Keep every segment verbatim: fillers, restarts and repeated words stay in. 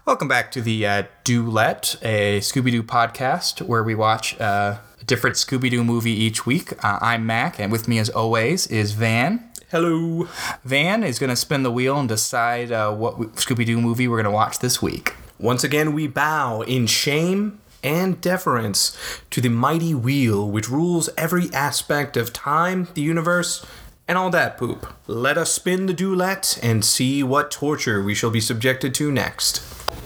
Welcome back to the uh, Duet, a Scooby-Doo podcast where we watch uh, a different Scooby-Doo movie each week. Uh, I'm Mac, and with me as always is Van. Hello. Van is going to spin the wheel and decide uh, what Scooby-Doo movie we're going to watch this week. Once again, we bow in shame and deference to the mighty wheel which rules every aspect of time, the universe, and all that poop. Let us spin the Duet and see what torture we shall be subjected to next.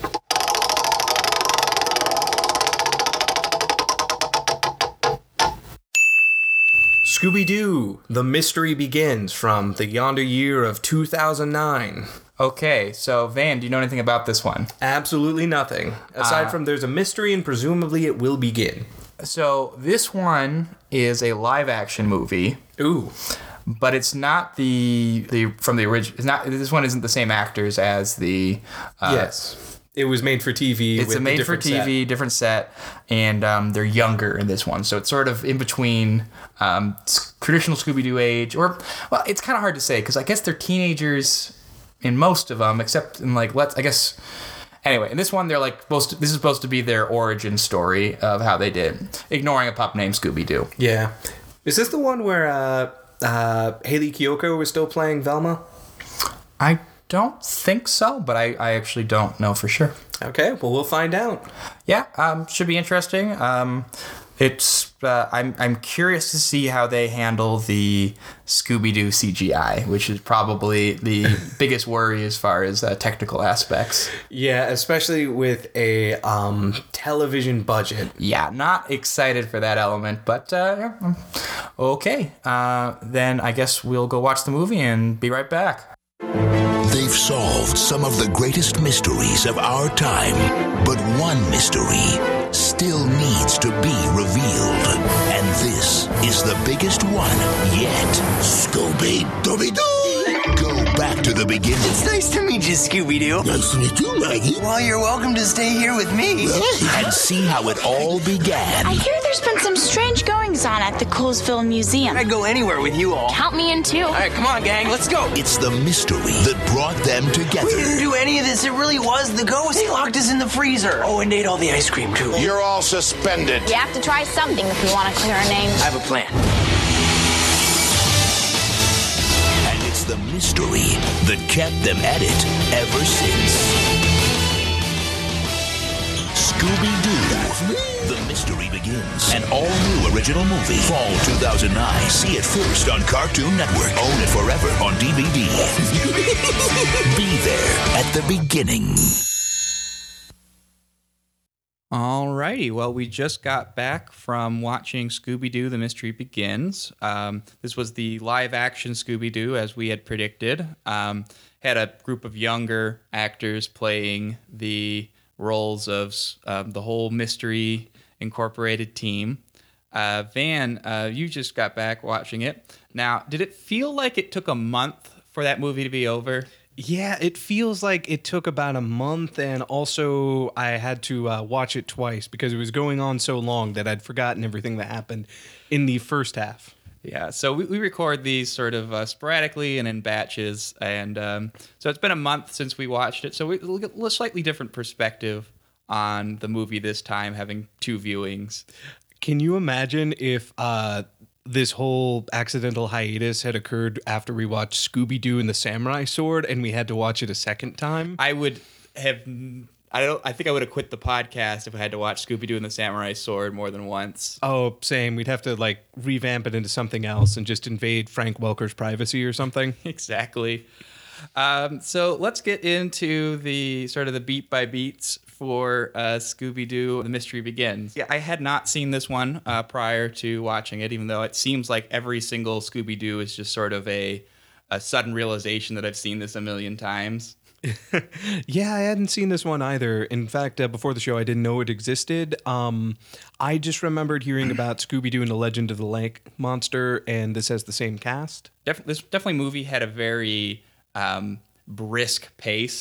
Scooby-Doo, The Mystery Begins, from the yonder year of two thousand nine. Okay, so Van, do you know anything about this one? Absolutely nothing. Aside uh, from there's a mystery and presumably it will begin. So this one is a live-action movie. Ooh. But it's not the the from the original. It's not. This one isn't the same actors as the. Uh, yes. It was made for T V. It's with a made for T V, set. different set, and um, they're younger in this one. So it's sort of in between um, traditional Scooby-Doo age, or well, it's kind of hard to say because I guess they're teenagers in most of them, except in like let's I guess. Anyway, in this one, they're like supposed to, this is supposed to be their origin story of how they did, ignoring a pup named Scooby-Doo. Yeah, is this the one where uh, uh, Hayley Kiyoko was still playing Velma? I don't think so, but I, I actually don't know for sure. Okay, well we'll find out. Yeah, um, should be interesting. Um, it's uh, I'm I'm curious to see how they handle the Scooby-Doo C G I, which is probably the biggest worry as far as uh, technical aspects. Yeah, especially with a um, television budget. Yeah, not excited for that element, but uh, yeah. Okay. Uh, then I guess we'll go watch the movie and be right back. They've solved some of the greatest mysteries of our time, but one mystery still needs to be revealed. And this is the biggest one yet. Scooby-Dooby-Doo! Go back to the beginning. It's nice to meet you, Scooby-Doo. Nice to meet you, Maggie. Well, you're welcome to stay here with me. And see how it all began. I hear there's been some strange goings-on at the Coolsville Museum. I'd go anywhere with you all. Count me in, too. All right, come on, gang, let's go. It's the mystery that brought them together. We didn't do any of this. It really was the ghost. They locked us in the freezer. Oh, and ate all the ice cream, too. You're all suspended. You have to try something if you want to clear a name. I have a plan. And it's the mystery that kept them at it ever since. Scooby-Doo, The Mystery Begins. An all-new original movie. Fall two thousand nine. See it first on Cartoon Network. Own it forever on D V D. Be there at the beginning. Alrighty, well, we just got back from watching Scooby-Doo, The Mystery Begins. Um, this was the live-action Scooby-Doo, as we had predicted. Um, had a group of younger actors playing the roles of um, the whole Mystery Incorporated team. Uh, Van, uh, you just got back watching it. Now, did it feel like it took a month for that movie to be over? Yeah, it feels like it took about a month, and also I had to uh, watch it twice because it was going on so long that I'd forgotten everything that happened in the first half. Yeah, so we, we record these sort of uh, sporadically and in batches, and um, so it's been a month since we watched it, so we look at a slightly different perspective on the movie this time, having two viewings. Can you imagine if uh, this whole accidental hiatus had occurred after we watched Scooby-Doo and the Samurai Sword, and we had to watch it a second time? I would have... I don't. I think I would have quit the podcast if I had to watch Scooby-Doo and the Samurai Sword more than once. Oh, same. We'd have to like revamp it into something else and just invade Frank Welker's privacy or something. Exactly. Um, so let's get into the sort of the beat by beats for uh, Scooby-Doo, The Mystery Begins. Yeah, I had not seen this one uh, prior to watching it, even though it seems like every single Scooby-Doo is just sort of a, a sudden realization that I've seen this a million times. Yeah, I hadn't seen this one either. In fact, uh, before the show, I didn't know it existed. Um, I just remembered hearing about Scooby-Doo and the Legend of the Lake Monster, and this has the same cast. Def- this definitely movie had a very um, brisk pace.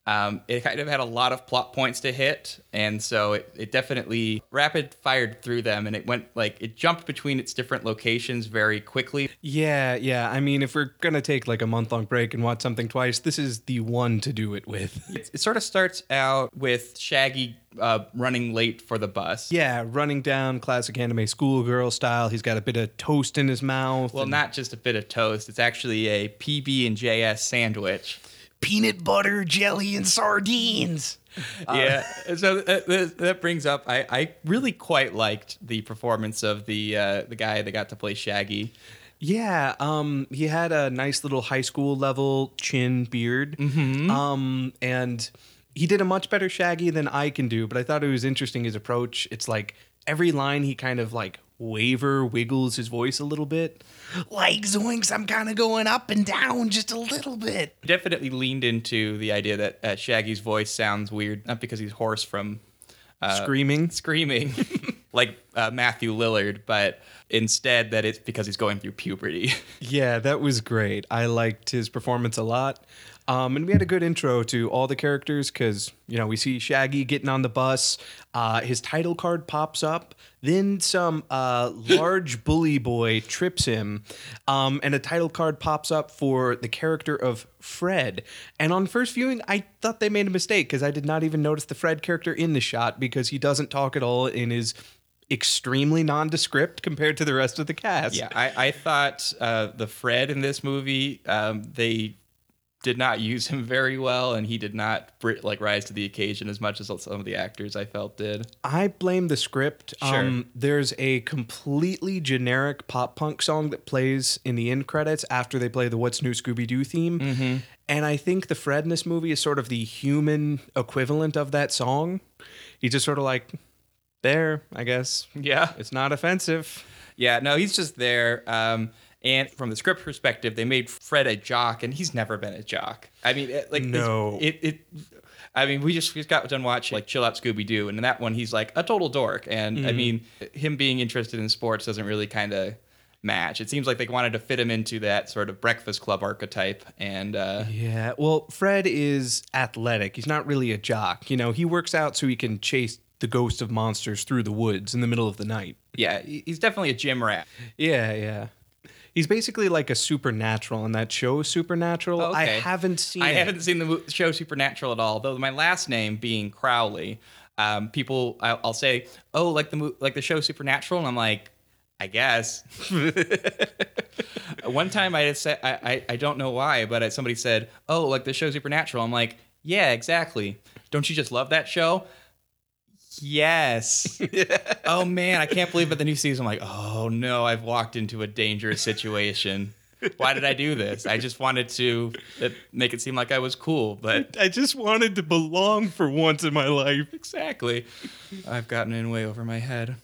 Um, it kind of had a lot of plot points to hit, and so it, it definitely rapid fired through them, and it went like it jumped between its different locations very quickly. Yeah, yeah. I mean, if we're gonna take like a month long break and watch something twice, this is the one to do it with. It, it sort of starts out with Shaggy uh, running late for the bus. Yeah, running down classic anime schoolgirl style. He's got a bit of toast in his mouth. Well, and not just a bit of toast; it's actually a P B and J S sandwich. peanut butter, jelly, and sardines. Yeah, so that, that brings up. I, I really quite liked the performance of the uh, the guy that got to play Shaggy. Yeah, um, he had a nice little high school level chin beard, mm-hmm. um, and he did a much better Shaggy than I can do. But I thought it was interesting his approach. It's like every line he kind of like waver wiggles his voice a little bit. Like zoinks, I'm kind of going up and down just a little bit. Definitely leaned into the idea that uh, Shaggy's voice sounds weird, not because he's hoarse from uh, Screaming. screaming like uh, Matthew Lillard, but instead that it's because he's going through puberty. Yeah, that was great. I liked his performance a lot. Um, and we had a good intro to all the characters because, you know, we see Shaggy getting on the bus. Uh, his title card pops up. Then some uh, large bully boy trips him. Um, and a title card pops up for the character of Fred. And on first viewing, I thought they made a mistake because I did not even notice the Fred character in the shot because he doesn't talk at all in his extremely nondescript compared to the rest of the cast. Yeah, I, I thought uh, the Fred in this movie, um, they did not use him very well, and he did not like rise to the occasion as much as some of the actors I felt did. I blame the script. Sure. Um, there's a completely generic pop punk song that plays in the end credits after they play the What's New Scooby-Doo theme. Mm-hmm. And I think the Fred in this movie is sort of the human equivalent of that song. He's just sort of like, there, I guess. Yeah. It's not offensive. Yeah, no, he's just there. Um, and from the script perspective, they made Fred a jock, and he's never been a jock. I mean, it, like, No. it, it. I mean, we just, we just got done watching like Chill Out Scooby-Doo, and in that one, he's like a total dork. And mm. I mean, him being interested in sports doesn't really kind of match. It seems like they wanted to fit him into that sort of Breakfast Club archetype. And uh, yeah, well, Fred is athletic. He's not really a jock. You know, he works out so he can chase the ghost of monsters through the woods in the middle of the night. Yeah, he's definitely a gym rat. Yeah, yeah. He's basically like a Supernatural in that show Supernatural. Okay. I haven't seen I it. haven't seen the show Supernatural at all, though my last name being Crowley, um, people, I'll, I'll say, oh, like the like the show Supernatural, and I'm like, I guess. One time I said, I, I, I don't know why, but somebody said, oh, like the show Supernatural. I'm like, yeah, exactly. Don't you just love that show? Yes. Oh man, I can't believe at the new season I'm like, oh no, I've walked into a dangerous situation. Why did I do this? I just wanted to make it seem like I was cool, but I just wanted to belong for once in my life. Exactly. I've gotten in way over my head.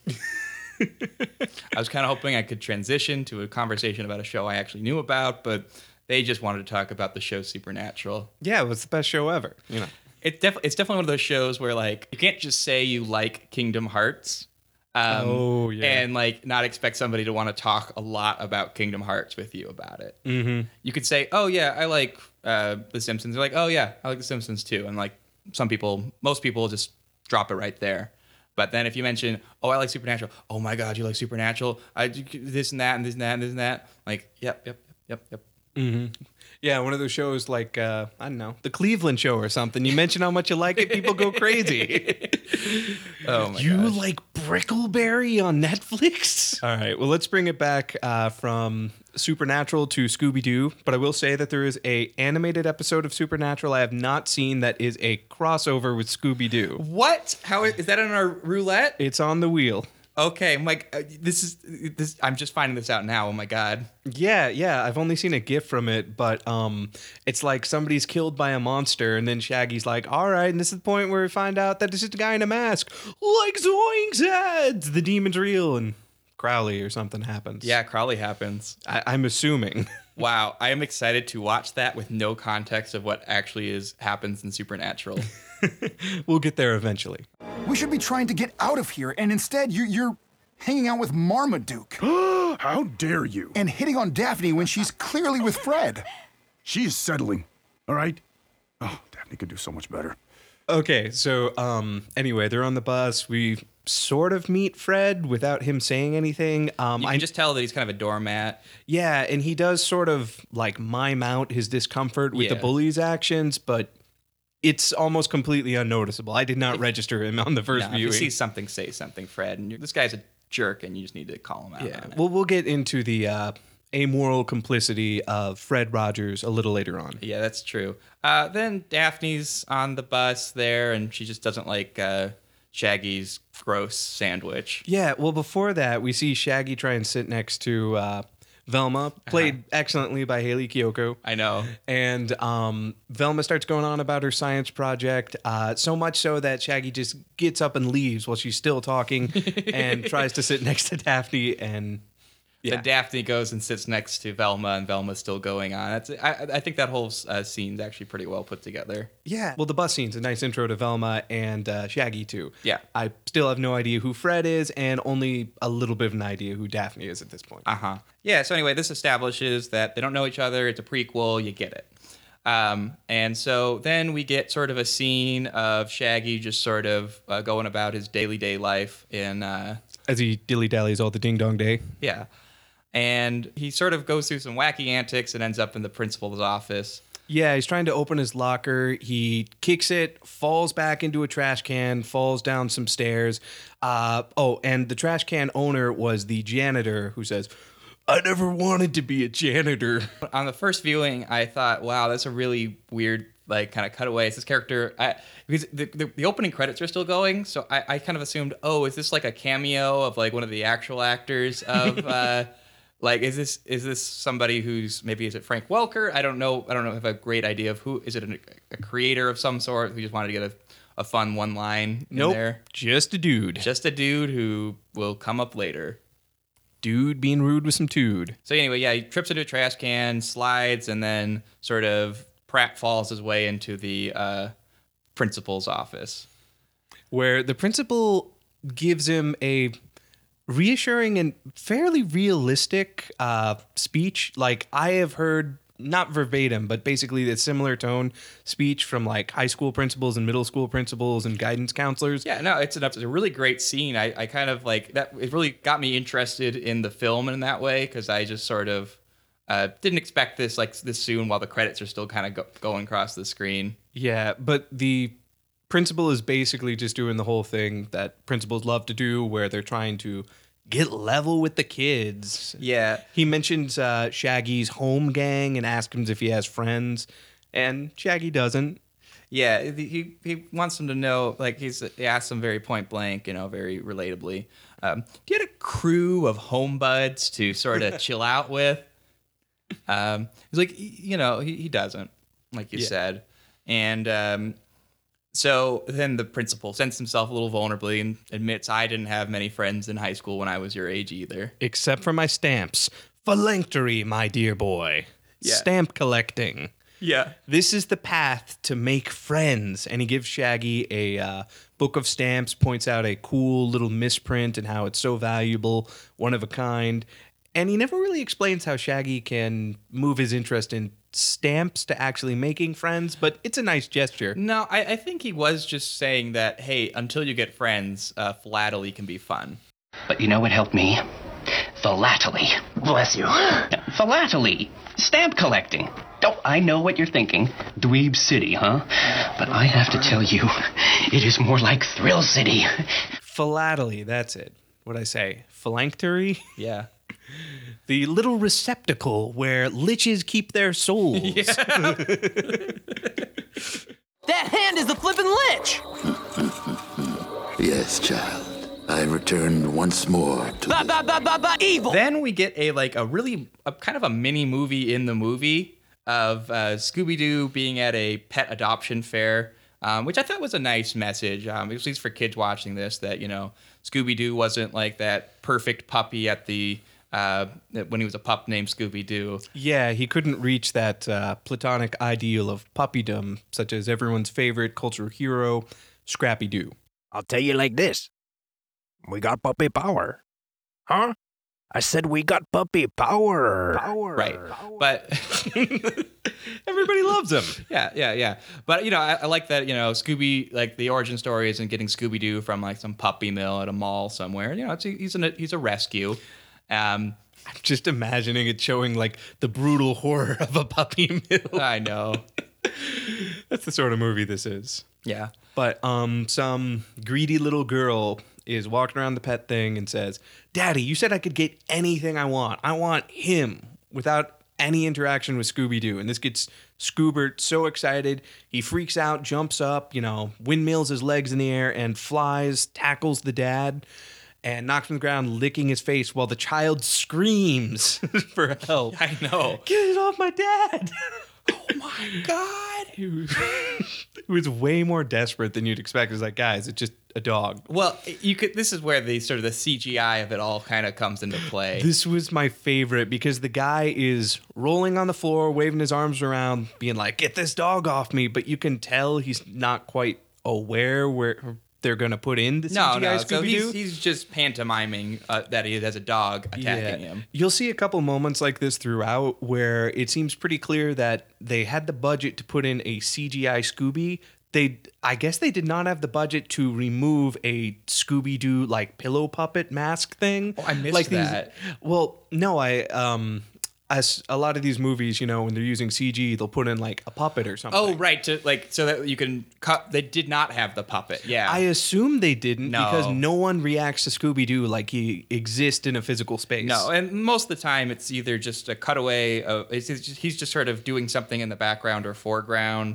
I was kind of hoping I could transition to a conversation about a show I actually knew about, but they just wanted to talk about the show Supernatural. Yeah, it was the best show ever, you know. It def- it's definitely one of those shows where, like, you can't just say you like Kingdom Hearts um, oh, yeah. and, like, not expect somebody to want to talk a lot about Kingdom Hearts with you about it. Mm-hmm. You could say, oh, yeah, I like uh, The Simpsons. They're like, oh, yeah, I like The Simpsons, too. And, like, some people, most people just drop it right there. But then if you mention, oh, I like Supernatural. Oh, my God, you like Supernatural? I this and that and this and that and this and that. Like, yep, yep, yep, yep. Mm-hmm. Yeah, one of those shows like, uh, I don't know, The Cleveland Show or something. You mention how much you like it, people go crazy. Oh, my You gosh. like Brickleberry on Netflix? All right, well, let's bring it back uh, from Supernatural to Scooby-Doo. But I will say that there is a animated episode of Supernatural I have not seen that is a crossover with Scooby-Doo. What? How is that on our roulette? It's on the wheel. Okay, I'm like, uh, this is this. I'm just finding this out now. Oh my God. Yeah, yeah. I've only seen a gif from it, but um, it's like somebody's killed by a monster, and then Shaggy's like, "All right," and this is the point where we find out that it's just a guy in a mask, like Zoinks heads. The demon's real, and Crowley or something happens. Yeah, Crowley happens. I- I'm assuming. Wow, I am excited to watch that with no context of what actually is happens in Supernatural. We'll get there eventually. We should be trying to get out of here, and instead you're, you're hanging out with Marmaduke. How dare you? And hitting on Daphne when she's clearly with Fred. She's settling, all right? Oh, Daphne could do so much better. Okay, so um, anyway, they're on the bus. We sort of meet Fred without him saying anything. Um, You I can just tell that he's kind of a doormat. Yeah, and he does sort of like mime out his discomfort with the Yeah. bully's actions, but it's almost completely unnoticeable. I did not register him on the first No, if you viewing. see something, say something, Fred. And you're, this guy's a jerk, and you just need to call him out. Yeah, on it. well, we'll get into the uh, amoral complicity of Fred Rogers a little later on. Yeah, that's true. Uh, then Daphne's on the bus there, and she just doesn't like uh, Shaggy's gross sandwich. Yeah, well, before that, we see Shaggy try and sit next to uh, Velma, played excellently by Haley Kiyoko. I know. And um, Velma starts going on about her science project, uh, so much so that Shaggy just gets up and leaves while she's still talking and tries to sit next to Daphne. And yeah, Then Daphne goes and sits next to Velma, and Velma's still going on. That's, I, I think that whole uh, scene's actually pretty well put together. yeah. Well, the bus scene's a nice intro to Velma and uh, Shaggy, too. Yeah. I still have no idea who Fred is and only a little bit of an idea who Daphne is at this point. Uh huh. Yeah. So anyway, this establishes that they don't know each other. It's a prequel. You get it. Um, and so then we get sort of a scene of Shaggy just sort of uh, going about his daily day life in, uh, As he dilly-dallies all the ding-dong day. yeah. And he sort of goes through some wacky antics and ends up in the principal's office. Yeah, he's trying to open his locker. He kicks it, falls back into a trash can, falls down some stairs. Uh, oh, and the trash can owner was the janitor who says, I never wanted to be a janitor. On the first viewing, I thought, wow, that's a really weird, like, kind of cutaway. It's this character, I, because the, the, the opening credits are still going, so I, I kind of assumed, oh, is this like a cameo of like one of the actual actors of, uh, like, is this is this somebody who's maybe is it Frank Welker? I don't know. I don't know. I have a great idea of who is it a, a creator of some sort who just wanted to get a, a fun one line in Nope, there. just a dude. Just a dude who will come up later. Dude being rude with some tude. So anyway, yeah, he trips into a trash can, slides, and then sort of pratfalls his way into the uh, principal's office. Where the principal gives him a reassuring and fairly realistic uh, speech. Like, I have heard, not verbatim, but basically the similar tone speech from like high school principals and middle school principals and guidance counselors. Yeah, no, it's, an, it's a really great scene. I, I kind of like that. It really got me interested in the film in that way because I just sort of uh, didn't expect this like this soon while the credits are still kind of go, going across the screen. Yeah, but the principal is basically just doing the whole thing that principals love to do where they're trying to get level with the kids. Yeah. He mentions uh, Shaggy's home gang and asks him if he has friends, and Shaggy doesn't. Yeah, he he wants them to know, like, he's he asks them very point blank, you know, very relatably. Um, do you have a crew of home buds to sort of chill out with? Um, he's like, you know, he, he doesn't, like you Yeah. said. And um, so then the principal sends himself a little vulnerably and admits, I didn't have many friends in high school when I was your age either. Except for my stamps. Philanthropy, my dear boy. Yeah. Stamp collecting. Yeah. This is the path to make friends. And he gives Shaggy a uh, book of stamps, points out a cool little misprint and how it's so valuable, one of a kind. And he never really explains how Shaggy can move his interest in stamps to actually making friends, but it's a nice gesture. No, I, I think he was just saying that, hey, until you get friends, uh, philately can be fun. But you know what helped me? Philately. Bless you. Philately. Stamp collecting. Oh, I know what you're thinking. Dweeb City, huh? But I have to tell you, it is more like Thrill City. Philately, that's it. What'd I say? Philanthropy? Yeah. The little receptacle where liches keep their souls. That hand is the flippin' lich! Yes, child. I returned once more to Ba ba ba ba ba evil! Then we get a like a really a, kind of a mini movie in the movie of uh, Scooby-Doo being at a pet adoption fair, um, which I thought was a nice message, um, at least for kids watching this, that, you know, Scooby-Doo wasn't like that perfect puppy at the uh, when he was a pup named Scooby-Doo. Yeah, he couldn't reach that uh, platonic ideal of puppydom, such as everyone's favorite cultural hero, Scrappy-Doo. I'll tell you like this. We got puppy power. Huh? I said we got puppy power. Power. Right. But everybody loves him. Yeah, yeah, yeah. But, you know, I, I like that, you know, Scooby, like the origin story isn't getting Scooby-Doo from like some puppy mill at a mall somewhere. You know, it's a, he's, an, he's a rescue. Um, I'm just imagining it showing like the brutal horror of a puppy mill. I know. That's the sort of movie this is. Yeah. But um, some greedy little girl is walking around the pet thing and says, Daddy, you said I could get anything I want. I want him, without any interaction with Scooby-Doo. And this gets Scoobert so excited. He freaks out, jumps up, you know, windmills his legs in the air and flies, tackles the dad, and knocks him on the ground, licking his face while the child screams for help. I know. Get it off my dad. Oh my God. He was, he was way more desperate than you'd expect. It's like, guys, it's just a dog. Well, you could. This is where the sort of the C G I of it all kind of comes into play. This was my favorite because the guy is rolling on the floor, waving his arms around, being like, get this dog off me. But you can tell he's not quite aware where they're going to put in the C G I no, no. Scooby-Doo. So he's, he's just pantomiming uh, that he has a dog attacking him. You'll see a couple moments like this throughout where it seems pretty clear that they had the budget to put in a C G I Scooby. They, I guess they did not have the budget to remove a Scooby-Doo like pillow puppet mask thing. Oh, I missed like that. These, well, no, I um, as a lot of these movies, you know, when they're using C G, they'll put in like a puppet or something. Oh, right, to like so that you can cut. They did not have the puppet. Yeah, I assume they didn't No. because no one reacts to Scooby-Doo like he exists in a physical space. No, and most of the time it's either just a cutaway. Of, it's, it's just, he's just sort of doing something in the background or foreground,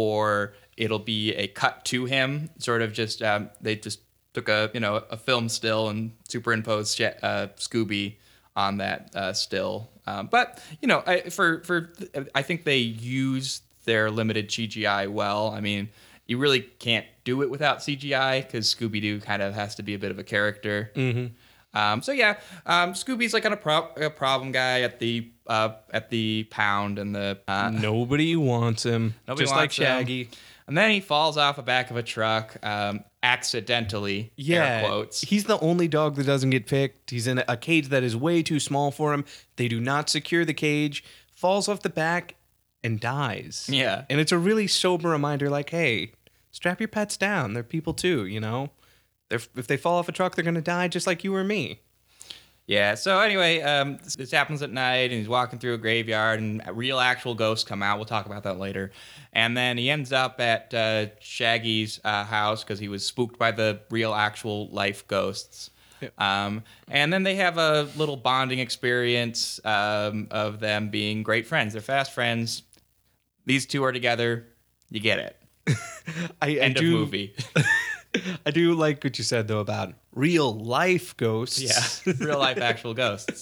or it'll be a cut to him. Sort of just um, they just took a you know a film still and superimposed uh, Scooby on that uh, still. Um, but you know, I, for for I think they use their limited C G I well. I mean, you really can't do it without C G I because Scooby-Doo kind of has to be a bit of a character. Mm-hmm. Um, so yeah, um, Scooby's like a, pro- a problem guy at the uh, at the pound and the uh, Nobody wants him. nobody just wants like him. Shaggy. And then he falls off the back of a truck, um, accidentally. Yeah, air quotes. he's the only dog that doesn't get picked. He's in a cage that is way too small for him. They do not secure the cage, falls off the back, and dies. Yeah. And it's a really sober reminder like, hey, strap your pets down. They're people too, you know? They're, if they fall off a truck, they're going to die just like you or me. Yeah. So anyway, um, this, this happens at night, and he's walking through a graveyard, and real actual ghosts come out. We'll talk about that later. And then he ends up at uh, Shaggy's uh, house because he was spooked by the real actual life ghosts. Yep. Um, and then they have a little bonding experience um, of them being great friends. They're fast friends. These two are together. You get it. I, End I of do, movie. I do like what you said, though, about real life ghosts. Yeah, real life actual ghosts.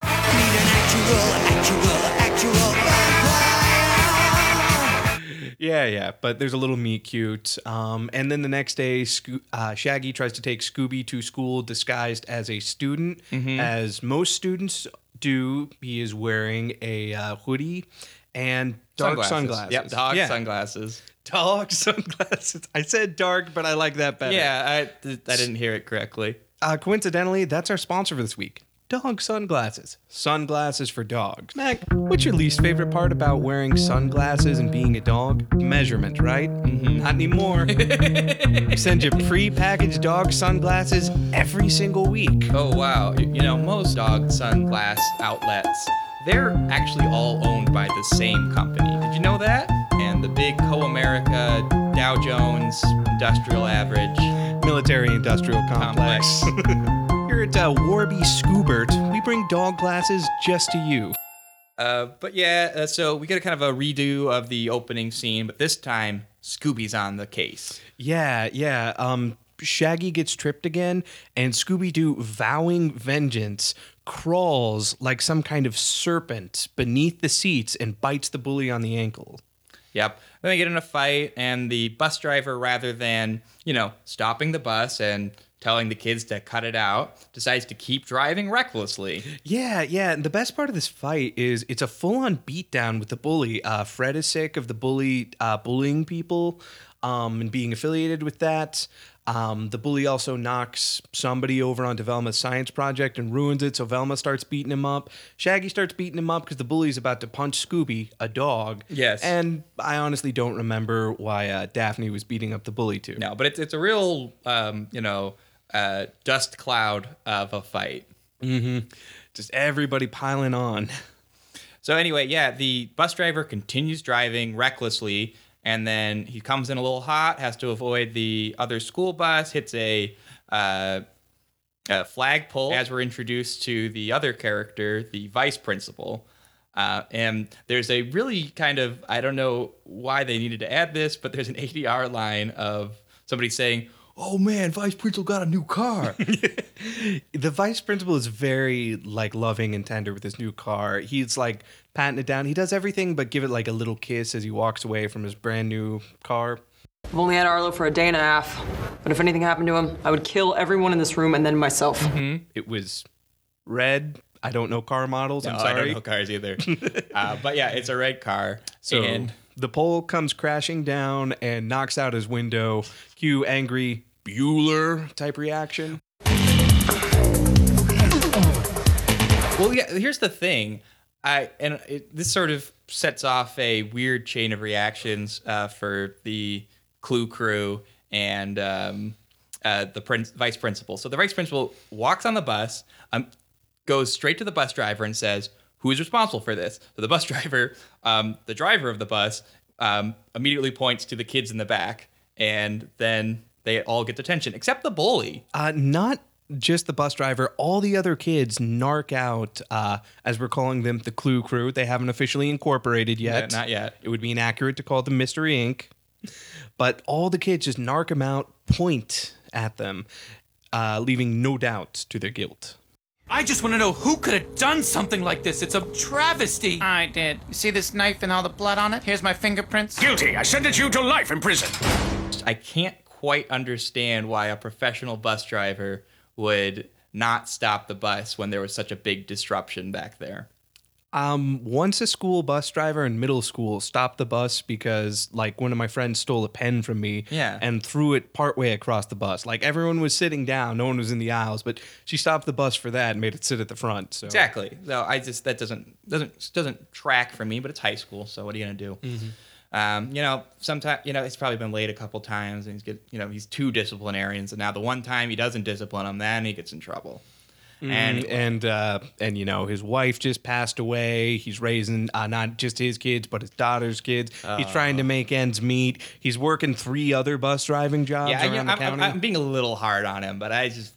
Yeah, yeah, but there's a little meet cute. Um, and then the next day, Sco- uh, Shaggy tries to take Scooby to school disguised as a student. Mm-hmm. As most students do, he is wearing a uh, hoodie and dark sunglasses. Yep, dog yeah. sunglasses. Dog sunglasses. I said dark, but I like that better. Yeah, I, I didn't hear it correctly. Uh, coincidentally, that's our sponsor for this week. Dog sunglasses. Sunglasses for dogs. Mac, what's your least favorite part about wearing sunglasses and being a dog? Measurement, right? Mm-hmm. Not anymore. We send you pre-packaged dog sunglasses every single week. Oh, wow. You, you know, most dog sunglass outlets, they're actually all owned by the same company. Did you know that? And the big Co-America, Dow Jones, Industrial Average, Military-industrial complex. complex. Here at uh, Warby Scoobert, we bring dog glasses just to you. Uh, but yeah, uh, so we get a kind of a redo of the opening scene, but this time Scooby's on the case. Yeah, yeah. Um, Shaggy gets tripped again, and Scooby-Doo, vowing vengeance, crawls like some kind of serpent beneath the seats and bites the bully on the ankle. Yep. Then they get in a fight, and the bus driver, rather than, you know, stopping the bus and telling the kids to cut it out, decides to keep driving recklessly. Yeah, yeah. And the best part of this fight is it's a full-on beatdown with the bully. Uh, Fred is sick of the bully uh, bullying people. um, and being affiliated with that. Um, the bully also knocks somebody over onto Velma's science project and ruins it, so Velma starts beating him up. Shaggy starts beating him up because the bully's about to punch Scooby, a dog. Yes. And I honestly don't remember why uh, Daphne was beating up the bully too. No, but it's it's a real, um, you know, uh, dust cloud of a fight. Mm-hmm. Just everybody piling on. So anyway, yeah, the bus driver continues driving recklessly, and then he comes in a little hot, has to avoid the other school bus, hits a, uh, a flagpole as we're introduced to the other character, the vice principal. Uh, and there's a really kind of, I don't know why they needed to add this, but there's an A D R line of somebody saying, "Oh man, vice principal got a new car." The vice principal is very like loving and tender with his new car. He's like patting it down. He does everything but give it like a little kiss as he walks away from his brand new car. I've only had Arlo for a day and a half, but if anything happened to him, I would kill everyone in this room and then myself. Mm-hmm. It was red. I don't know car models. I'm no, sorry. I don't know cars either. uh, but yeah, it's a red car. So and the pole comes crashing down and knocks out his window. Cue angry Bueller type reaction. Well, yeah, here's the thing. I and it, this sort of sets off a weird chain of reactions uh, for the Clue crew and um, uh, the prin- vice principal. So the vice principal walks on the bus, um, goes straight to the bus driver and says, "Who is responsible for this?" So the bus driver, um, the driver of the bus, um, immediately points to the kids in the back, and then they all get detention, except the bully. Uh, not just the bus driver. All the other kids narc out, uh, as we're calling them, the Clue crew. They haven't officially incorporated yet. Yeah, not yet. It would be inaccurate to call them Mystery Incorporated. But all the kids just narc them out, point at them, uh, leaving no doubt to their guilt. I just want to know who could have done something like this. It's a travesty. I did. You see this knife and all the blood on it? Here's my fingerprints. Guilty. I sentence you to life in prison. I can't quite understand why a professional bus driver would not stop the bus when there was such a big disruption back there. Um, once a school bus driver in middle school stopped the bus because, like, one of my friends stole a pen from me Yeah. and threw it partway across the bus. Like, everyone was sitting down, no one was in the aisles, but she stopped the bus for that and made it sit at the front. So Exactly. So I just that doesn't doesn't doesn't track for me, but it's high school, so what are you gonna do? Mm-hmm. Um, you know, sometimes you know it's probably been late a couple times, and he's get you know he's two disciplinarians, and now the one time he doesn't discipline him, then he gets in trouble. And and uh, and you know, his wife just passed away. He's raising uh, not just his kids, but his daughter's kids. He's trying to make ends meet. He's working three other bus driving jobs Yeah, around you know, the I'm, county. I'm, I'm being a little hard on him, but I just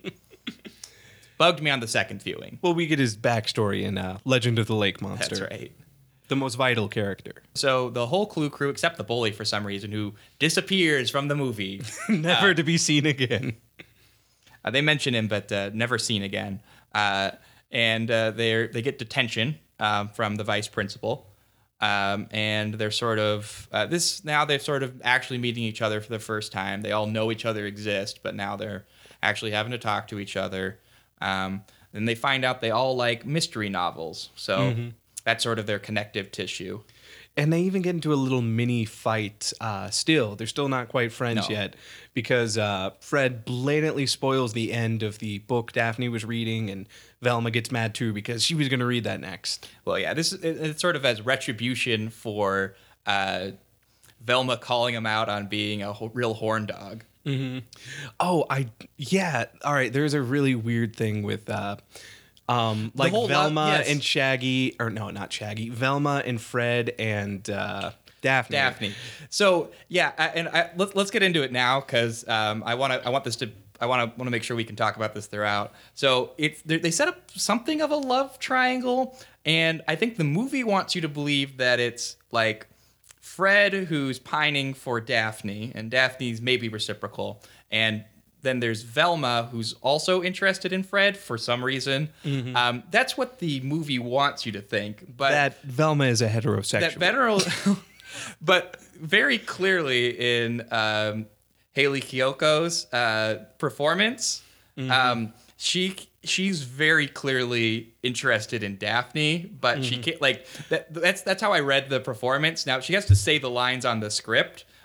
bugged me on the second viewing. Well, we get his backstory in uh, Legend of the Lake Monster. That's right. The most vital character. So the whole Clue crew, except the bully for some reason, who disappears from the movie, Never uh, to be seen again. Uh, they mention him, but uh, never seen again. Uh, and uh, they they get detention um, from the vice principal, um, and they're sort of uh, this now they're sort of actually meeting each other for the first time. They all know each other exist, but now they're actually having to talk to each other. Um, and they find out they all like mystery novels, so Mm-hmm. that's sort of their connective tissue. And they even get into a little mini fight. Uh, still, they're still not quite friends No. yet because uh, Fred blatantly spoils the end of the book Daphne was reading, and Velma gets mad too because she was going to read that next. Well, yeah, this is it, it's sort of as retribution for uh, Velma calling him out on being a ho- real horn dog. Mm-hmm. Oh, I yeah. All right, there's a really weird thing with. Uh, Um, like whole Velma lo- yes. and Shaggy, or no, not Shaggy. Velma and Fred and uh, Daphne. Daphne. So yeah, I, and I, let's let's get into it now because um, I want to I want this to I want to want to make sure we can talk about this throughout. So it's they set up something of a love triangle, and I think the movie wants you to believe that it's like Fred who's pining for Daphne, and Daphne's maybe reciprocal, and then there's Velma, who's also interested in Fred for some reason. Mm-hmm. Um, that's what the movie wants you to think. But that Velma is a heterosexual. that veteran, but very clearly in um, Haley Kiyoko's uh, performance, Mm-hmm. um, she she's very clearly interested in Daphne, but she Mm-hmm. can't like that. That's that's how I read the performance. Now she has to say the lines on the script.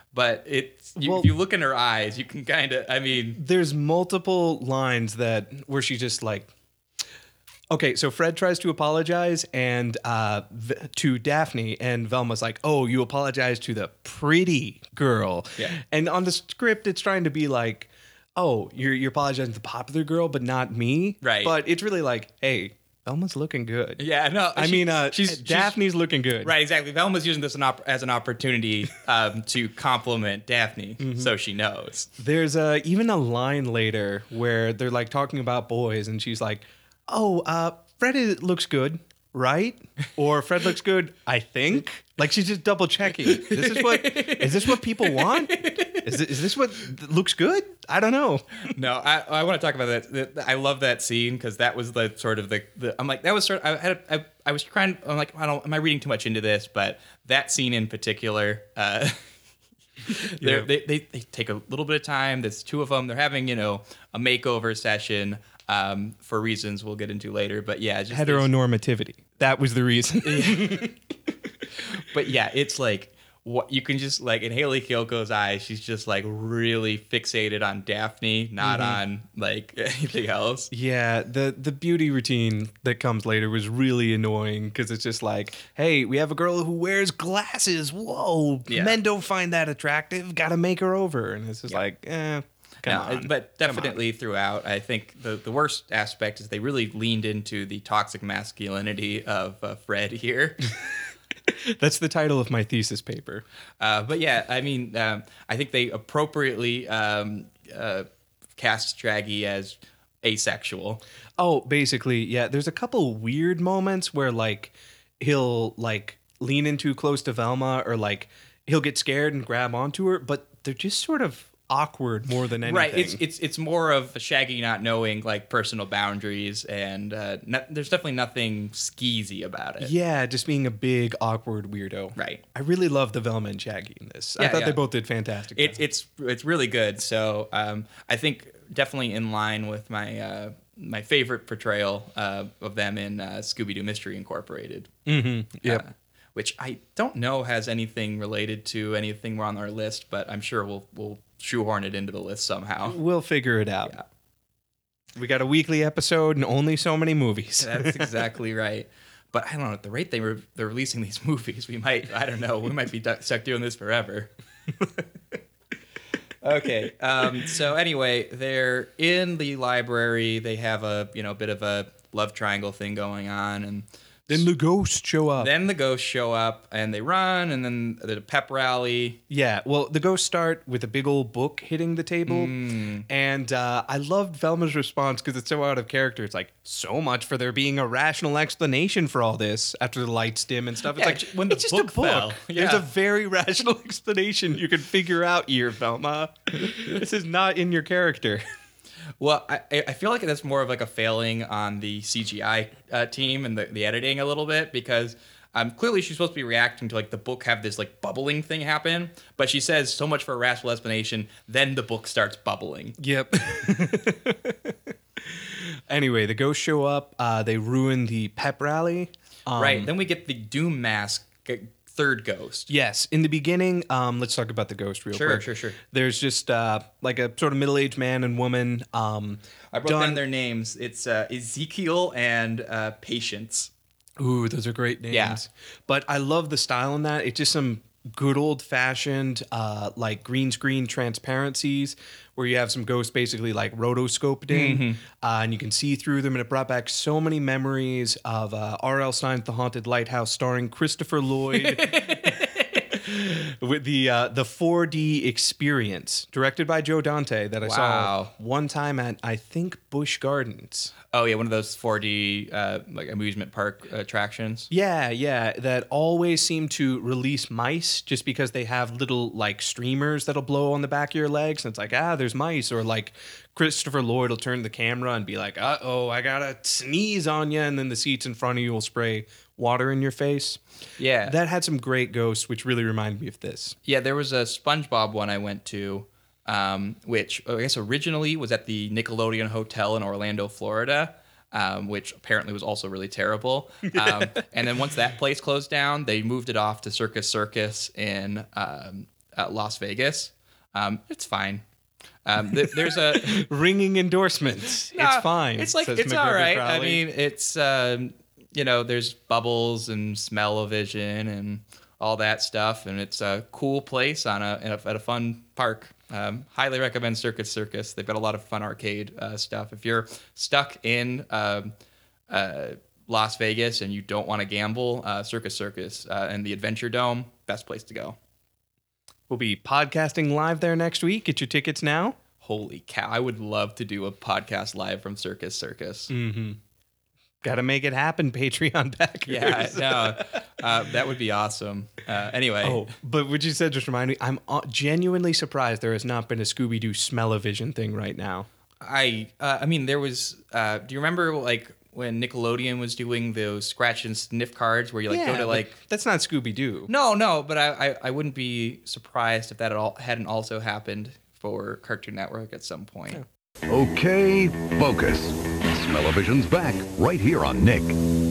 but it's you, Well- if you look in her eyes, you can kind of. I mean, There's multiple lines that where she just like. Okay, so Fred tries to apologize and uh, v- to Daphne, and Velma's like, "Oh, you apologize to the pretty girl." Yeah. And on the script, it's trying to be like, "Oh, you're you're apologizing to the popular girl, but not me." Right. But it's really like, "Hey, Velma's looking good." yeah, no. I she- mean, uh, she's Daphne's looking good. Right, exactly. Velma's using this an op- as an opportunity um, to compliment Daphne, Mm-hmm. so she knows. There's uh, even a line later where they're like talking about boys, and she's like, "Oh, uh, Fred is, looks good, right?" Or Fred looks good, I think. Like she's just double checking. This is what is this what people want? Is this, is this what looks good? I don't know. No, I, I want to talk about that. that- I love that scene because that was the sort of the, the I'm like that was sort of I had I, I was trying I'm like I don't am I reading too much into this, but that scene in particular. Uh, they're- they, they they take a little bit of time. There's two of them. They're having you know a makeover session um, for reasons we'll get into later. But yeah, just this- Heteronormativity. That was the reason. But yeah, it's like what you can just like in Haley Kyoko's eyes, she's just like really fixated on Daphne, not Mhm. on like anything else. Yeah, the the beauty routine that comes later was really annoying because it's just like, hey, we have a girl who wears glasses. Whoa, Yeah. men don't find that attractive. Got to make her over, and it's just like, eh, come No, on. but Come on. definitely throughout, I think the, the worst aspect is they really leaned into the toxic masculinity of uh, Fred here. That's the title of my thesis paper. Uh, but yeah, I mean, um, I think they appropriately um, uh, cast Shaggy as asexual. Oh, basically, yeah. There's a couple weird moments where like he'll like lean in too close to Velma, or like he'll get scared and grab onto her, but they're just sort of awkward more than anything. Right, it's it's it's more of Shaggy not knowing like personal boundaries, and uh, no, there's definitely nothing skeezy about it. Yeah, just being a big awkward weirdo. Right. I really love the Velma and Shaggy in this. I Yeah, thought yeah. they both did fantastic. It, it's it's really good. So um, I think definitely in line with my uh, my favorite portrayal uh, of them in uh, Scooby Doo Mystery Incorporated. Mm-hmm. Yep. Uh, which I don't know has anything related to anything we're on our list, but I'm sure we'll we'll shoehorn it into the list somehow. We'll figure it out. We got a weekly episode and only so many movies. That's exactly right. But I don't know, at the rate they were they're releasing these movies, we might I don't know, we might be du- stuck doing this forever. Okay. Um, so anyway, they're in the library. They have a you know bit of a love triangle thing going on, and Then the ghosts show up. then the ghosts show up and they run, and then the pep rally. Yeah, well, the ghosts start with a big old book hitting the table, Hmm. and uh, I loved Velma's response because it's so out of character. It's like, so much for there being a rational explanation for all this after the lights dim and stuff. It's Yeah, like, when the it's just book a book. fell. There's Yeah. a very rational explanation you can figure out here, Velma. This is not in your character. Well, I, I feel like that's more of like a failing on the C G I uh, team and the, the editing a little bit, because um, clearly she's supposed to be reacting to like the book have this like bubbling thing happen, but she says so much for a rational explanation, then the book starts bubbling. Yep. Anyway, the ghosts show up. Uh, they ruin the pep rally. Um, Right. Then we get the Doom Mask uh, third ghost. Yes, in the beginning, um, let's talk about the ghost real Sure, quick. sure, sure. There's just uh, like a sort of middle-aged man and woman. Um, I wrote done- down their names. It's uh, Ezekiel and uh, Patience. Ooh, those are great names. Yeah. But I love the style in that. It's just some good old-fashioned uh, like green screen transparencies where you have some ghosts basically like rotoscoped in, Mhm. uh, and you can see through them. And it brought back so many memories of uh, R L. Stein's The Haunted Lighthouse starring Christopher Lloyd. With the uh, the four D experience, directed by Joe Dante, that I saw Wow. one time at I think Busch Gardens. Oh yeah, one of those four D uh, like amusement park attractions. Yeah, yeah, that always seem to release mice just because they have little like streamers that'll blow on the back of your legs, and it's like, ah, there's mice, or like Christopher Lloyd will turn the camera and be like, uh oh, I gotta sneeze on you, and then the seats in front of you will spray water in your face. Yeah. That had some great ghosts, which really reminded me of this. Yeah, there was a SpongeBob one I went to, um, which I guess originally was at the Nickelodeon Hotel in Orlando, Florida, um, which apparently was also really terrible. Um, and then once that place closed down, they moved it off to Circus Circus in um, uh, Las Vegas. Um, it's fine. Um, th- there's a ringing endorsements. Nah, it's fine. It's like says it's all McGregor right. Crowley. I mean, it's um, you know, there's bubbles and smell-o-vision and all that stuff, and it's a cool place on a, in a at a fun park. Um, highly recommend Circus Circus. They've got a lot of fun arcade uh, stuff. If you're stuck in um, uh, Las Vegas and you don't want to gamble, uh, Circus Circus uh, and the Adventure Dome, best place to go. We'll be podcasting live there next week. Get your tickets now. Holy cow. I would love to do a podcast live from Circus Circus. Mm-hmm. Got to make it happen, Patreon backers. Yeah, no, uh, that would be awesome. Uh, anyway. Oh, but what you said just reminded me, I'm uh, genuinely surprised there has not been a Scooby-Doo smell-o-vision thing right now. I uh, I mean, there was, uh, do you remember like when Nickelodeon was doing those scratch and sniff cards where you like Yeah, go to but like... That's not Scooby-Doo. No, no, but I, I, I wouldn't be surprised if that at all hadn't also happened for Cartoon Network at some point. Yeah. Okay, focus. Smell-o-vision's back right here on Nick.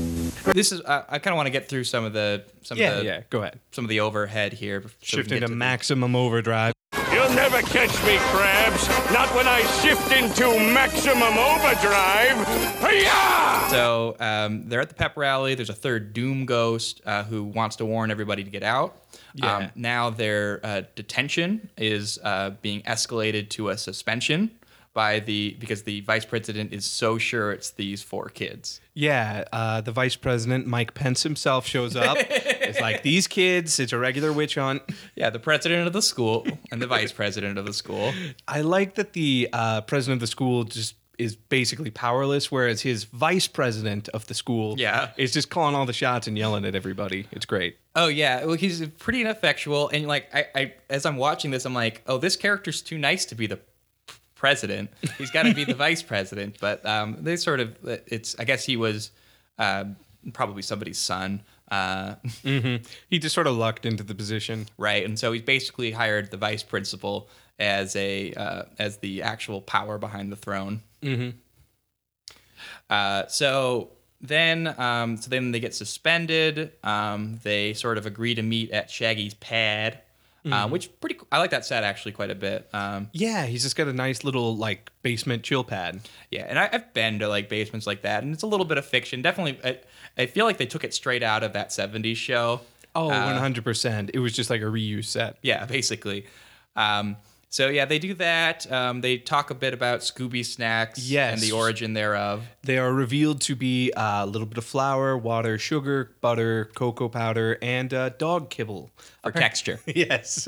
This is uh, I kind of want to get through some of the some Yeah, of the, yeah, go ahead. Some of the overhead here. So Shift we can get into to the- maximum overdrive. You'll never catch me, Krabs. Not when I shift into maximum overdrive. Hi-ya! So um, they're at the pep rally. There's a third Doom Ghost uh, who wants to warn everybody to get out. Yeah. Um, now their uh, detention is uh, being escalated to a suspension by the because the vice president is so sure it's these four kids. Yeah, uh, the vice president, Mike Pence himself, shows up. It's like, these kids, it's a regular witch hunt. Yeah, the president of the school and the vice president of the school. I like that the uh, president of the school just is basically powerless, whereas his vice president of the school Yeah. is just calling all the shots and yelling at everybody. It's great. Oh yeah, well he's pretty ineffectual, and like I, I as I'm watching this, I'm like, oh, this character's too nice to be the president. He's got to be the vice president. But um, they sort of, it's. I guess he was uh, probably somebody's son. Uh, mm-hmm. He just sort of lucked into the position, right? And so he's basically hired the vice principal as a uh, as the actual power behind the throne. Mm-hmm. Uh, so then, um, so then they get suspended. Um, they sort of agree to meet at Shaggy's pad. Uh, Mhm. which pretty, I like that set actually quite a bit. Um, Yeah, he's just got a nice little like basement chill pad. yeah, and I, I've been to like basements like that, and it's a little bit of fiction. Definitely, I, I feel like they took it straight out of that seventies show. Oh, Uh, one hundred percent. It was just like a reuse set. Yeah, basically. Um, so yeah, they do that. Um, they talk a bit about Scooby snacks Yes. and the origin thereof. They are revealed to be uh, a little bit of flour, water, sugar, butter, cocoa powder, and uh, dog kibble. For texture. Yes.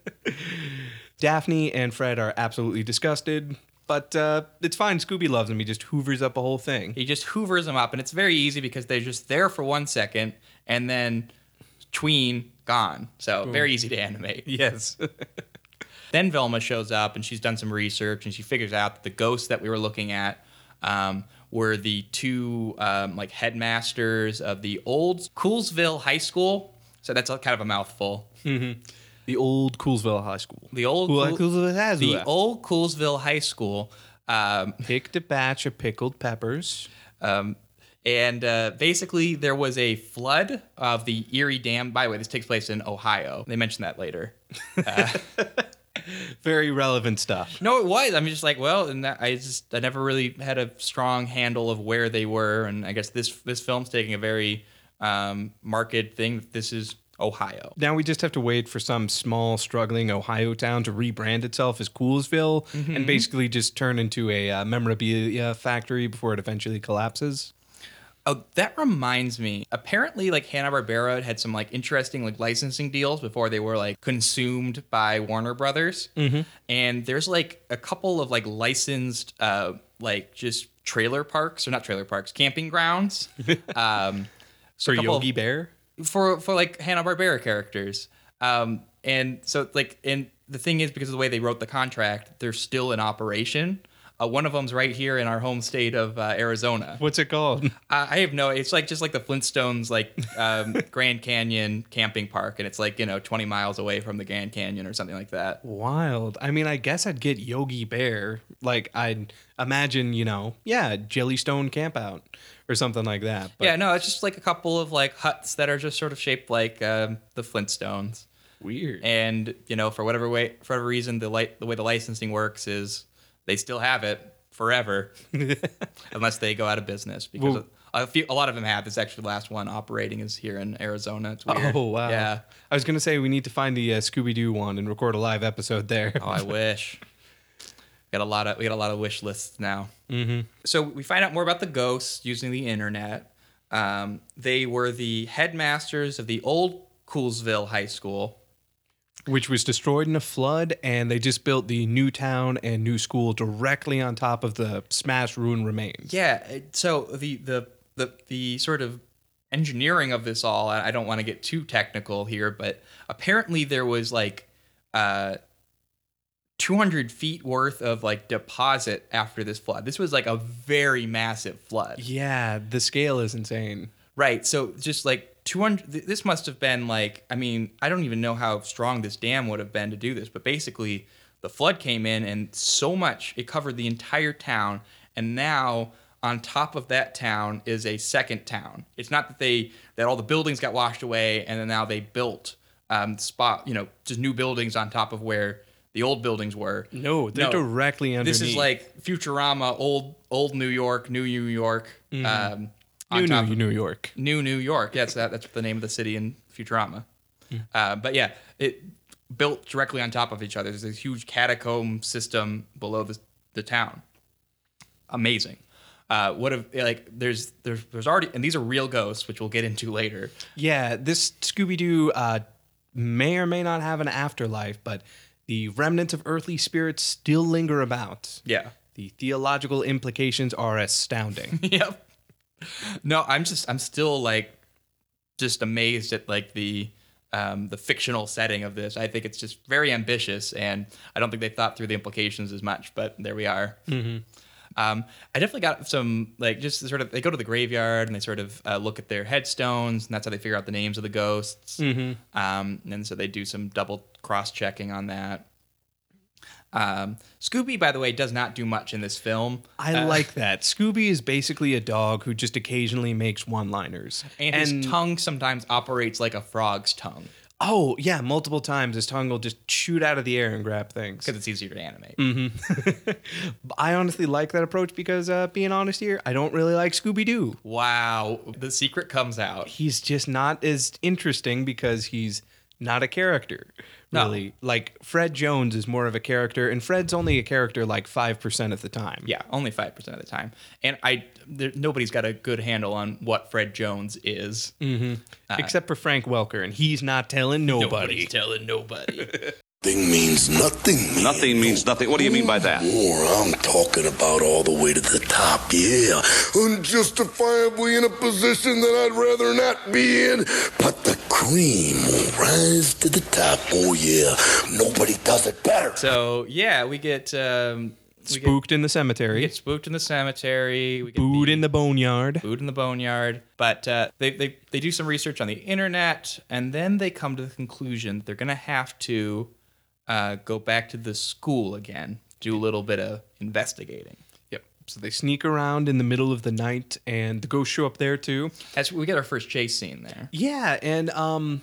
Daphne and Fred are absolutely disgusted, but uh, it's fine. Scooby loves them. He just hoovers up a whole thing. He just hoovers them up, and it's very easy because they're just there for one second, and then tween, gone. So Boom. very easy to animate. Yes. Then Velma shows up, and she's done some research, and she figures out that the ghosts that we were looking at um, were the two um, like headmasters of the old Coolsville High School. So that's a, kind of a mouthful. Mm-hmm. The old Coolsville High School. The old Cool- Cool- Coolsville High School. the old Coolsville High School. Um, Picked a batch of pickled peppers. Um, and uh, basically, there was a flood of the Erie Dam. By the way, this takes place in Ohio. They mentioned that later. Uh, Very relevant stuff. no, it was. I'm just like, well, and that, I just I never really had a strong handle of where they were, and I guess this this film's taking a very um, marked thing. This is Ohio. Now we just have to wait for some small, struggling Ohio town to rebrand itself as Coolsville Mhm. and basically just turn into a uh, memorabilia factory before it eventually collapses. Oh, that reminds me. Apparently, like Hanna-Barbera had some like interesting like licensing deals before they were like consumed by Warner Brothers. Mhm. And there's like a couple of like licensed uh like just trailer parks or not trailer parks, camping grounds. Um For a couple Yogi of- Bear? For for like Hanna-Barbera characters. Um and so like and the thing is because of the way they wrote the contract, they're still in operation. Uh, one of them's right here in our home state of uh, Arizona. What's it called? Uh, I have no. It's like just like the Flintstones, like um, Grand Canyon camping park, and it's like you know twenty miles away from the Grand Canyon or something like that. Wild. I mean, I guess I'd get Yogi Bear. Like, I'd imagine, you know, yeah, Jellystone Campout or something like that. But Yeah, no, it's just like a couple of like huts that are just sort of shaped like um, the Flintstones. Weird. And you know, for whatever way, for whatever reason, the light, the way the licensing works is they still have it forever, unless they go out of business. Because Well- a few, a lot of them have. This actually the last one operating is here in Arizona. It's weird. Oh, wow. Yeah. I was going to say we need to find the uh, Scooby-Doo one and record a live episode there. Oh, I wish. We got a lot of we got a lot of wish lists now. Mm-hmm. So we find out more about the ghosts using the internet. Um, they were the headmasters of the old Coolsville High School, Which was destroyed in a flood, and they just built the new town and new school directly on top of the smashed ruined remains. Yeah. it- So the the the the sort of engineering of this all, I I don't want to get too technical here, but apparently there was like uh two hundred feet worth of like deposit after this flood. This was like a very massive flood. Yeah, the scale is insane. Right. So just like two hundred, th- this must have been like, I mean, I don't even know how strong this dam would have been to do this, but basically the flood came in and so much, it covered the entire town. And now on top of that town is a second town. It's not that they, that all the buildings got washed away and then now they built um, spot, you know, just new buildings on top of where the old buildings were. No, they're directly underneath. This is like Futurama, old, old New York, New New York. Mhm. Um, on New, top New, of- New York. New New York. Yes, that, that's the name of the city in Futurama. Mm. Uh, but yeah, it built directly on top of each other. There's this huge catacomb system below the the town. Amazing. Uh, what if like there's there's there's already, and these are real ghosts, which we'll get into later. Yeah, this Scooby-Doo uh, may or may not have an afterlife, but the remnants of earthly spirits still linger about. Yeah. The theological implications are astounding. Yep. No, I'm just I'm still like just amazed at like the um, the fictional setting of this. I think it's just very ambitious, and I don't think they thought through the implications as much. But there we are. Mm-hmm. Um, I definitely got some like just sort of they go to the graveyard and they sort of uh, look at their headstones, and that's how they figure out the names of the ghosts. Mhm. Um, and so they do some double cross checking on that. Um, Scooby, by the way, does not do much in this film. I Uh, like that. Scooby is basically a dog who just occasionally makes one-liners. and his tongue sometimes operates like a frog's tongue Oh, yeah, multiple times his tongue will just shoot out of the air and grab things. because it's easier to animate. Mm-hmm. I honestly like that approach because, uh, being honest here, I don't really like Scooby-Doo. Wow, the secret comes out. He's just not as interesting because he's not a character, No. really. Like, Fred Jones is more of a character, and Fred's only a character like five percent of the time. Yeah, only five percent of the time. And I, there, nobody's got a good handle on what Fred Jones is. Mm-hmm. Uh, Except for Frank Welker, and he's not telling nobody. Nobody's telling nobody. Nothing means nothing. Nothing means nothing. What do you mean by that? More, I'm talking about all the way to the top, yeah. Unjustifiably in a position that I'd rather not be in. But the cream will rise to the top, oh yeah. Nobody does it better. So yeah, we get um, we Spooked get, in the cemetery. we get spooked in the cemetery. We get Booed in the boneyard. Food in the boneyard. But uh, they, they they do some research on the internet, and then they come to the conclusion that they're going to have to uh, go back to the school again, do a little bit of investigating. Yep. So they sneak around in the middle of the night, and the ghosts show up there too. That's we get our first chase scene there. Yeah, and um,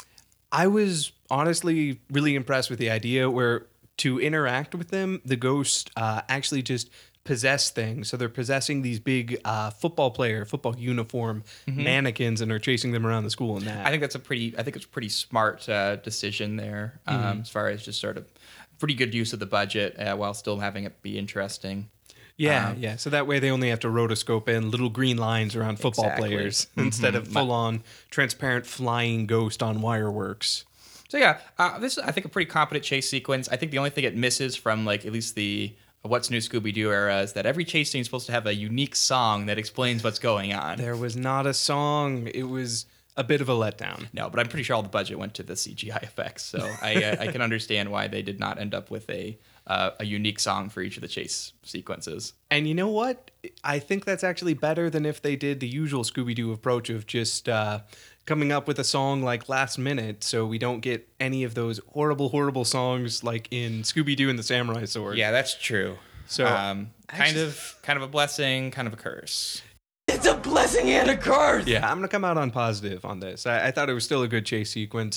I was honestly really impressed with the idea where to interact with them, the ghosts uh, actually just possess things. So they're possessing these big uh, football player, football uniform Mhm. mannequins, and are chasing them around the school in that. I think that's a pretty. I think it's a pretty smart uh, decision there, um, Mhm. as far as just sort of pretty good use of the budget uh, while still having it be interesting. Yeah, Um, yeah. So that way they only have to rotoscope in little green lines around football Exactly. players instead of Mhm. full on transparent flying ghost on wireworks. So yeah, uh, this is I think a pretty competent chase sequence. I think the only thing it misses from like at least the What's New Scooby-Doo era is that every chase scene is supposed to have a unique song that explains what's going on. There was not a song. It was a bit of a letdown. No, but I'm pretty sure all the budget went to the C G I effects, so I uh, I can understand why they did not end up with a uh, a unique song for each of the chase sequences. And you know what? I think that's actually better than if they did the usual Scooby-Doo approach of just uh, coming up with a song like last minute, so we don't get any of those horrible, horrible songs like in Scooby-Doo and the Samurai Sword. Yeah, that's true. So um, kind actually- of kind of a blessing, kind of a curse. It's a blessing and a curse. Yeah, I'm gonna come out on positive on this. I, I thought it was still a good chase sequence.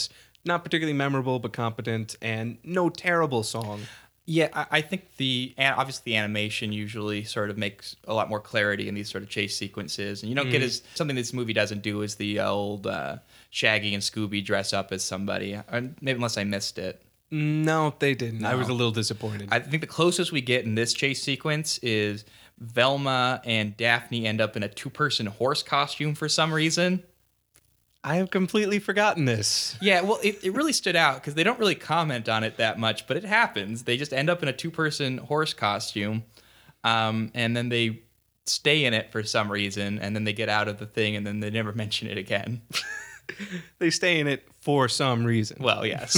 not particularly memorable, but competent, and no terrible song. Yeah, I, I think the and obviously the animation usually sort of makes a lot more clarity in these sort of chase sequences, and you don't Mhm. get as something this movie doesn't do is the old uh, Shaggy and Scooby dress up as somebody, or maybe unless I missed it. No, they didn't. I No. was a little disappointed. I think the closest we get in this chase sequence is Velma and Daphne end up in a two-person horse costume for some reason. I have completely forgotten this. Yeah, well, it, it really stood out because they don't really comment on it that much, but it happens. They just end up in a two-person horse costume, um, and then they stay in it for some reason, and then they get out of the thing, and then they never mention it again. They stay in it for some reason. Well, yes.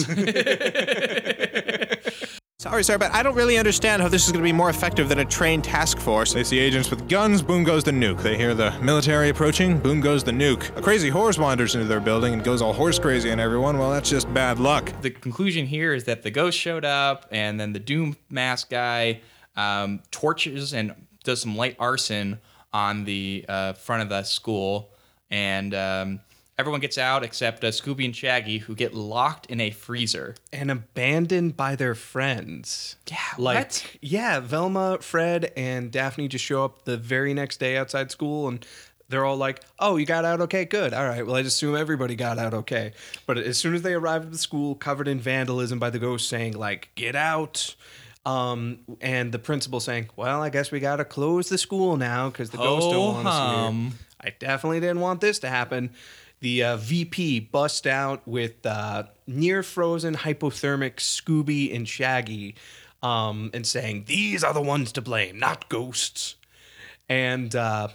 Sorry, sir, but I don't really understand how this is going to be more effective than a trained task force. They see agents with guns, boom goes the nuke. They hear the military approaching, boom goes the nuke. A crazy horse wanders into their building and goes all horse crazy on everyone. Well, that's just bad luck. The conclusion here is that the ghost showed up, and then the Doom mask guy um, torches and does some light arson on the uh, front of the school, and um, everyone gets out except uh, Scooby and Shaggy, who get locked in a freezer and abandoned by their friends. Yeah, like what? yeah, Velma, Fred, and Daphne just show up the very next day outside school, and they're all like, "Oh, you got out okay? Good. All right. Well, I just assume everybody got out okay." But as soon as they arrived at the school, covered in vandalism by the ghost, saying like, "Get out." Um, and the principal saying, "Well, I guess we gotta close the school now because the ghost don't want us Ho-hum. here." I definitely didn't want this to happen. The uh, V P bust out with uh, near-frozen hypothermic Scooby and Shaggy, um, and saying, "These are the ones to blame, not ghosts." And uh,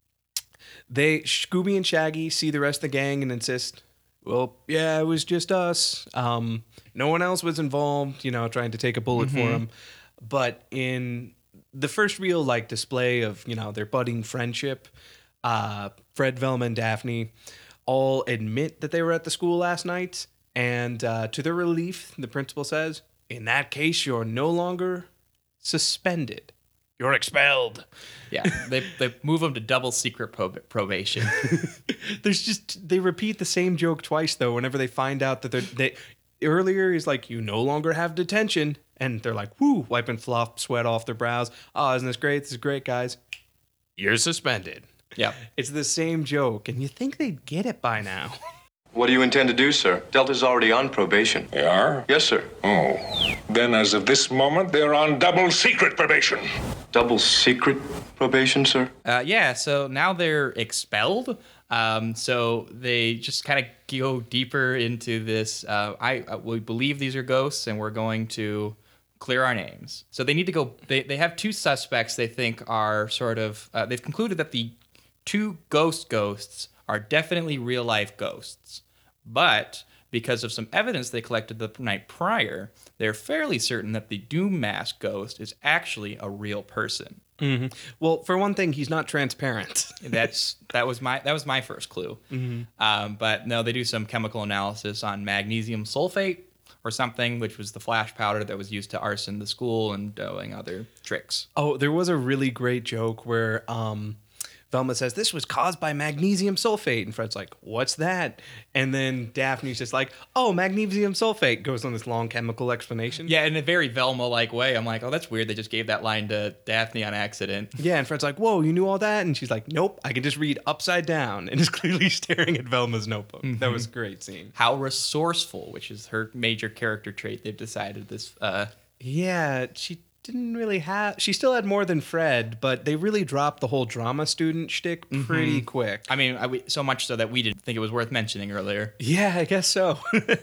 they Scooby and Shaggy see the rest of the gang and insist, "Well, yeah, it was just us. Um, no one else was involved, you know, trying to take a bullet for Mhm. him." But in the first real like display of, you know, their budding friendship, uh, Fred, Velma, and Daphne all admit that they were at the school last night. And uh, to their relief, the principal says, "In that case, you're no longer suspended. You're expelled." Yeah, they they move them to double secret prob- probation. There's just they repeat the same joke twice though. Whenever they find out that they're they earlier he's like, "You no longer have detention," and they're like, "Whoo!" wiping flop sweat off their brows. "Oh, isn't this great? This is great, guys. You're suspended." Yeah, it's the same joke, and you think they'd get it by now. What do you intend to do, sir? Delta's already on probation. They are? Yes, sir. Oh. Then, as of this moment, they're on double secret probation. Double secret probation, sir? Uh, yeah, so now they're expelled. Um, so they just kind of go deeper into this. Uh, I uh, we believe these are ghosts, and we're going to clear our names. So they need to go. They they have two suspects they think are sort of. Uh, they've concluded that the two ghost ghosts are definitely real life ghosts, but because of some evidence they collected the night prior, they're fairly certain that the Doom Mask ghost is actually a real person. Mm-hmm. Well, for one thing, he's not transparent. That's that was my that was my first clue. Mhm. Um, but no, they do some chemical analysis on magnesium sulfate or something, which was the flash powder that was used to arson the school and doing other tricks. Oh, there was a really great joke where um, Velma says, "This was caused by magnesium sulfate." And Fred's like, "What's that?" And then Daphne's just like, "Oh, magnesium sulfate." Goes on this long chemical explanation. Yeah, in a very Velma-like way. I'm like, oh, that's weird. They just gave that line to Daphne on accident. Yeah, and Fred's like, "Whoa, you knew all that?" And she's like, "Nope, I can just read upside down," and is clearly staring at Velma's notebook. Mm-hmm. That was a great scene. How resourceful, which is her major character trait they've decided this... Uh, Yeah, she didn't really have... She still had more than Fred, but they really dropped the whole drama student shtick pretty Mhm. quick. I mean, I, we, so much so that we didn't think it was worth mentioning earlier. Yeah, I guess so.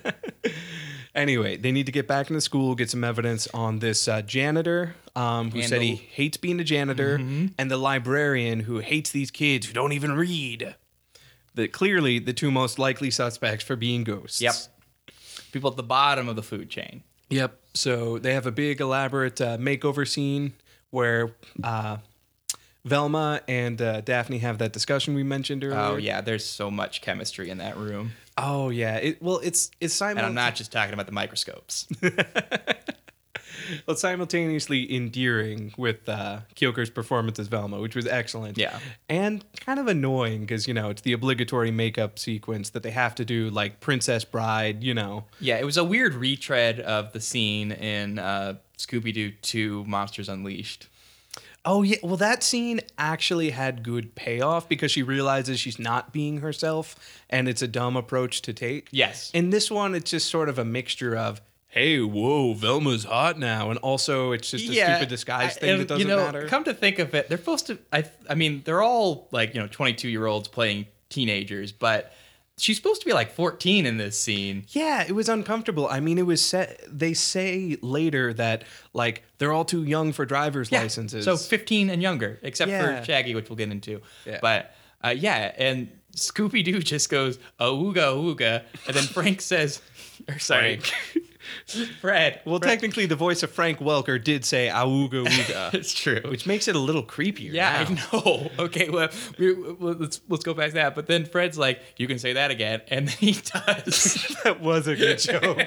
Anyway, they need to get back into school, get some evidence on this uh, janitor um, who And said the- he hates being a janitor, Mhm. and the librarian who hates these kids who don't even read. The, clearly, the two most likely suspects for being ghosts. Yep. People at the bottom of the food chain. Yep. So they have a big, elaborate uh, makeover scene where uh, Velma and uh, Daphne have that discussion we mentioned earlier. Oh, yeah, there's so much chemistry in that room. Oh, yeah. It, well, it's it's Simon. And I'm not just talking about the microscopes. well, simultaneously endearing with uh, Kyoker's performance as Velma, which was excellent. Yeah. And kind of annoying because, you know, it's the obligatory makeup sequence that they have to do, like Princess Bride, you know. Yeah, it was a weird retread of the scene in uh, Scooby-Doo two Monsters Unleashed. Oh, yeah. Well, that scene actually had good payoff because she realizes she's not being herself and it's a dumb approach to take. Yes. In this one, it's just sort of a mixture of, hey, whoa, Velma's hot now. And also, it's just a Yeah, stupid disguise I- thing and, that doesn't you know, matter. Come to think of it, they're supposed to. I, I mean, they're all like you know, twenty-two-year-olds playing teenagers, but she's supposed to be like fourteen in this scene. Yeah, it was uncomfortable. I mean, it was set. They say later that like they're all too young for driver's Yeah, licenses. so fifteen and younger, except Yeah. for Shaggy, which we'll get into. Yeah. But uh, yeah, and Scooby-Doo just goes ooga ooga, and then Frank says, or sorry, Fred. Well, Fred- technically, the voice of Frank Welker did say "auga ooga." It's true, which makes it a little creepier. Yeah, now. I know. Okay, well, we, we, let's let's go back to that. But then Fred's like, "You can say that again," and then he does. That was a good joke.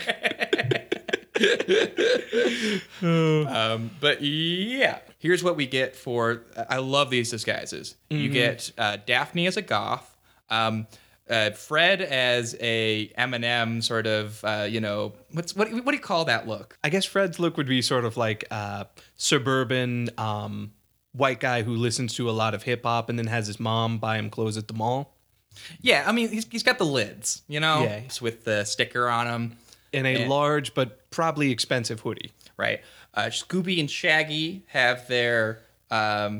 um, but yeah, here's what we get for. I love these disguises. You Mhm. get uh, Daphne as a goth. Um, uh, Fred as a Eminem sort of, uh, you know, what's what? What do you call that look? I guess Fred's look would be sort of like uh, suburban um, white guy who listens to a lot of hip hop and then has his mom buy him clothes at the mall. Yeah, I mean, he's, he's got the lids, you know, Yeah. It's with the sticker on them. In a And- large but probably expensive hoodie. Right. Uh, Scooby and Shaggy have their um,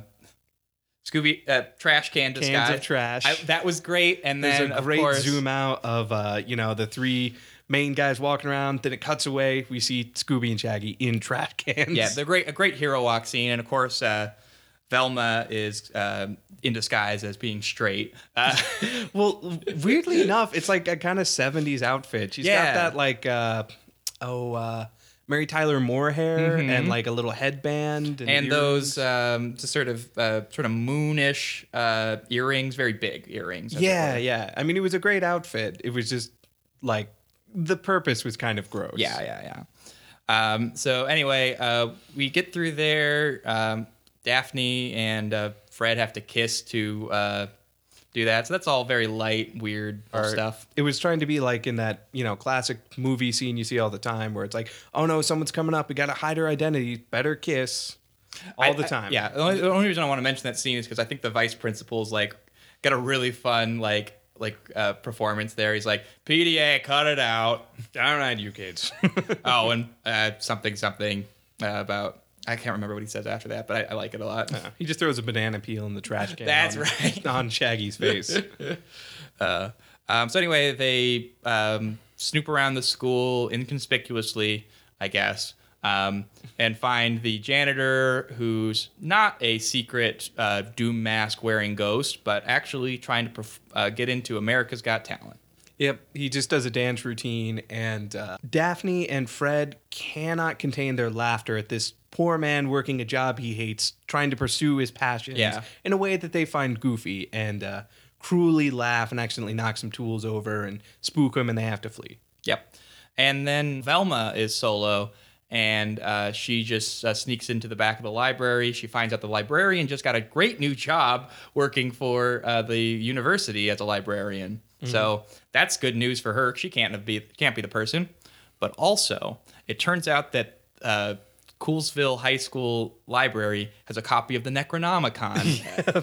Scooby uh, trash can Cans disguise. of trash. I, that was great. And There's then, a great of course, zoom out of uh, you know the three main guys walking around. Then it cuts away. We see Scooby and Shaggy in trash cans. Yeah, they're great. A great hero walk scene, and of course, uh, Velma is uh, in disguise as being straight. Uh, Well, weirdly enough, it's like a kind of seventies outfit. She's Yeah. got that like uh, oh uh, Mary Tyler Moore hair Mhm. and like a little headband and, and earrings. those um, just sort of uh, sort of moonish uh, earrings, very big earrings. as it Yeah, were. yeah. I mean, it was a great outfit. It was just like the purpose was kind of gross. Yeah, yeah, yeah. Um, so anyway, uh, we get through there. Um, Daphne and uh, Fred have to kiss to uh, do that. So that's all very light, weird Or stuff. It was trying to be like in that, you know, classic movie scene you see all the time where it's like, oh no, someone's coming up. We got to hide her identity. Better kiss all I- the I- time. yeah. The only, the only reason I want to mention that scene is because I think the vice principal's like got a really fun like like uh, performance there. He's like, P D A, cut it out. All right, you kids. oh, and uh, something something uh, about. I can't remember what he says after that, but I, I like it a lot. Yeah, he just throws a banana peel in the trash can. That's on, right. on Shaggy's face. uh, um, so anyway, they um, snoop around the school inconspicuously, I guess, um, and find the janitor who's not a secret uh, doom mask wearing ghost, but actually trying to perf- uh, get into America's Got Talent. Yep, he just does a dance routine, and uh, Daphne and Fred cannot contain their laughter at this poor man working a job he hates, trying to pursue his passions Yeah. in a way that they find goofy, and uh, cruelly laugh and accidentally knock some tools over and spook him, and they have to flee. Yep. And then Velma is solo, and uh, she just uh, sneaks into the back of the library. She finds out the librarian just got a great new job working for uh, the university as a librarian. Mhm. So that's good news for her. She can't be can't be the person. But also, it turns out that uh, Coolsville High School Library has a copy of the Necronomicon.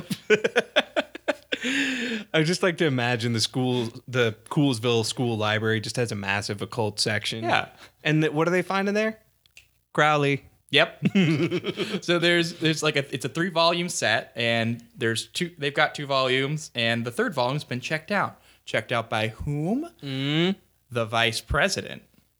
I would just like to imagine the school, the Coolsville School Library just has a massive occult section. Yeah. And th- what do they find in there? Crowley. Yep. So there's there's like a it's a three volume set, and there's two. They've got two volumes, and the third volume's been checked out. Checked out by whom? Mm. The vice president,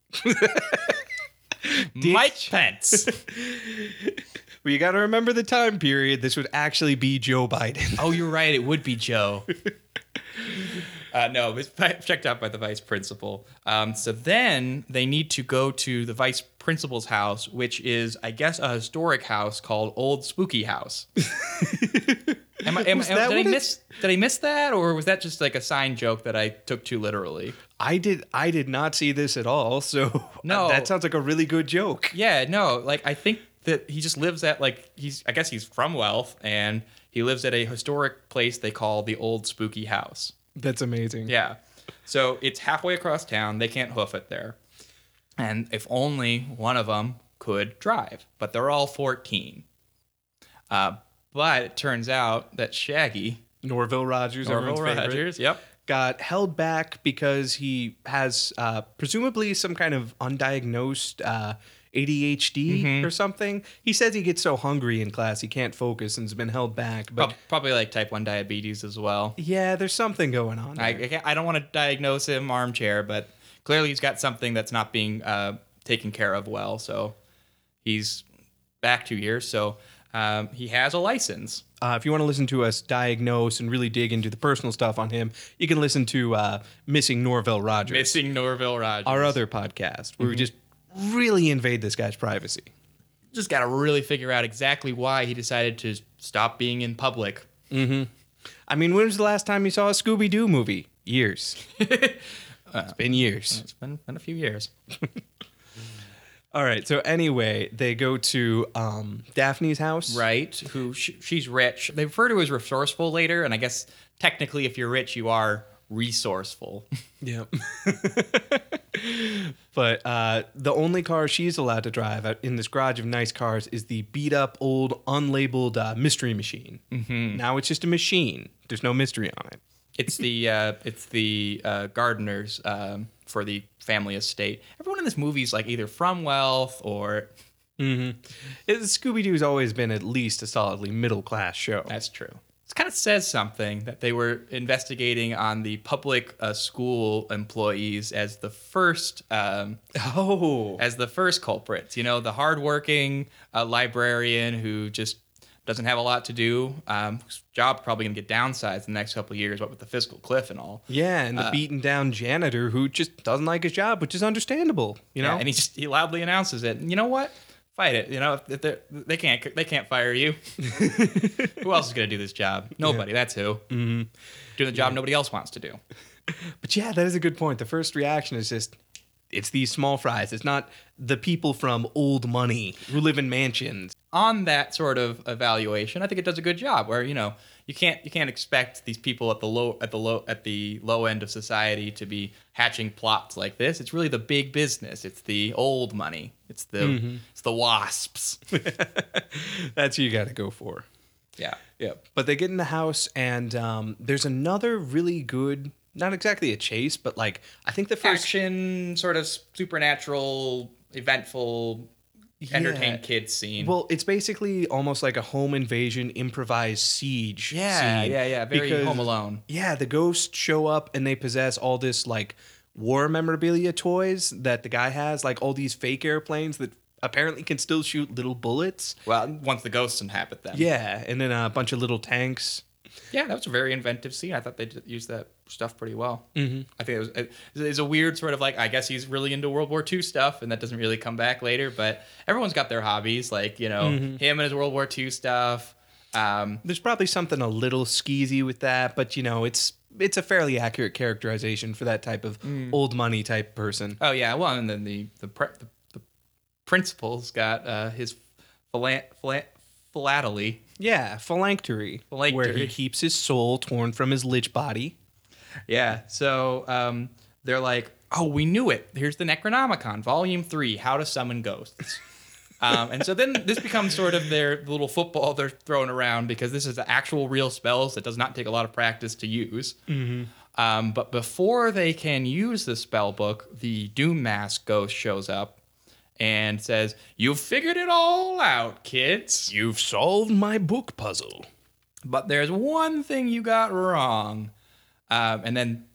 Mike Pence. Well, you got to remember the time period. This would actually be Joe Biden. Oh, you're right. It would be Joe. Uh, no, it's fi- checked out by the vice principal. Um, so then they need to go to the vice principal's house, which is, I guess, a historic house called Old Spooky House. Am I, am, Was am- that did I what it- miss? Did I miss that, or was that just like a sign joke that I took too literally? I did. I did not see this at all. So No. that sounds like a really good joke. Yeah, no, like I think that he just lives at like he's I guess he's from Wealth, and he lives at a historic place they call the Old Spooky House. That's amazing. Yeah. So it's halfway across town. They can't hoof it there. And if only one of them could drive, but they're all fourteen. Uh, but it turns out that Shaggy, Norville Rogers, Norville everyone's favorite, Rogers, yep, got held back because he has uh, presumably some kind of undiagnosed uh, A D H D Mhm. or something. He says he gets so hungry in class he can't focus and has been held back. But prob- probably like type one diabetes as well. yeah, there's something going on there. I, I, can't, I don't want to diagnose him armchair, but clearly he's got something that's not being uh, taken care of well. So he's back two years. So um, he has a license. Uh, if you want to listen to us diagnose and really dig into the personal stuff on him, you can listen to uh, Missing Norville Rogers. Missing Norville Rogers. Our other podcast, where we Mhm. just really invade this guy's privacy. Just got to really figure out exactly why he decided to stop being in public. Mm-hmm. I mean, when was the last time you saw a Scooby-Doo movie? Years. It's been years. It's been, been a few years. All right. So anyway, they go to um, Daphne's house. Right. Who sh- she's rich. They refer to her as resourceful later, and I guess technically, if you're rich, you are resourceful. Yep. But uh, the only car she's allowed to drive out in this garage of nice cars is the beat-up old unlabeled uh, mystery machine. Mm-hmm. Now it's just a machine. There's no mystery on it. It's the uh, it's the uh, gardeners um, for the family estate. Everyone in this movie is like either from Wealth or. Mm-hmm. Scooby-Doo's always been at least a solidly middle-class show. That's true. It kind of says something that they were investigating on the public uh, school employees as the first um, oh as the first culprits. You know, the hardworking uh, librarian who just doesn't have a lot to do. Um, whose job probably gonna get downsized in the next couple of years, what with the fiscal cliff and all. Yeah, and the Uh, beaten down janitor who just doesn't like his job, which is understandable. You know, Yeah, and he just he loudly announces it. You know what? Fight it. You know, if they're- they can't they can't fire you. Who else is gonna do this job? Nobody. That's who. Mm-hmm. Doing the job nobody else wants to do. But yeah, that is a good point. The first reaction is just, it's these small fries. It's not the people from old money who live in mansions. On that sort of evaluation, I think it does a good job. Where you know you can't you can't expect these people at the low at the low at the low end of society to be hatching plots like this. It's really the big business. It's the old money. It's the Mhm. it's the wasps. That's who you got to go for. Yeah. Yeah. But they get in the house, and um, there's another really good, not exactly a chase, but like, I think the first. Action, sort of supernatural, eventful, entertain kids scene. Well, it's basically almost like a home invasion improvised siege Yeah, scene. yeah, yeah, very Home Alone. Yeah, the ghosts show up and they possess all this like war memorabilia toys that the guy has, like all these fake airplanes that apparently can still shoot little bullets. Well, once the ghosts inhabit them. Yeah, and then a bunch of little tanks. Yeah, that was a very inventive scene. I thought they did use that stuff pretty well. Mhm. I think it was it, it's a weird sort of like, I guess he's really into World War Two stuff, and that doesn't really come back later. But everyone's got their hobbies, like you know Mhm. him and his World War Two stuff. Um, There's probably something a little skeezy with that, but you know, it's it's a fairly accurate characterization for that type of Mm. old money type person. oh yeah, well, and then the the pre- the, the principal's got uh, his philan- philan- philately. Yeah, phylactery, where he Phylactery. keeps his soul torn from his lich body. Yeah, so um, they're like, oh, we knew it. Here's the Necronomicon, Volume three, How to Summon Ghosts. um, and so then this becomes sort of their little football they're throwing around because this is actual real spells that does not take a lot of practice to use. Mm-hmm. Um, but before they can use the spell book, the Doom Mask ghost shows up and says, "You've figured it all out, kids. You've solved my book puzzle. But there's one thing you got wrong." Um, and then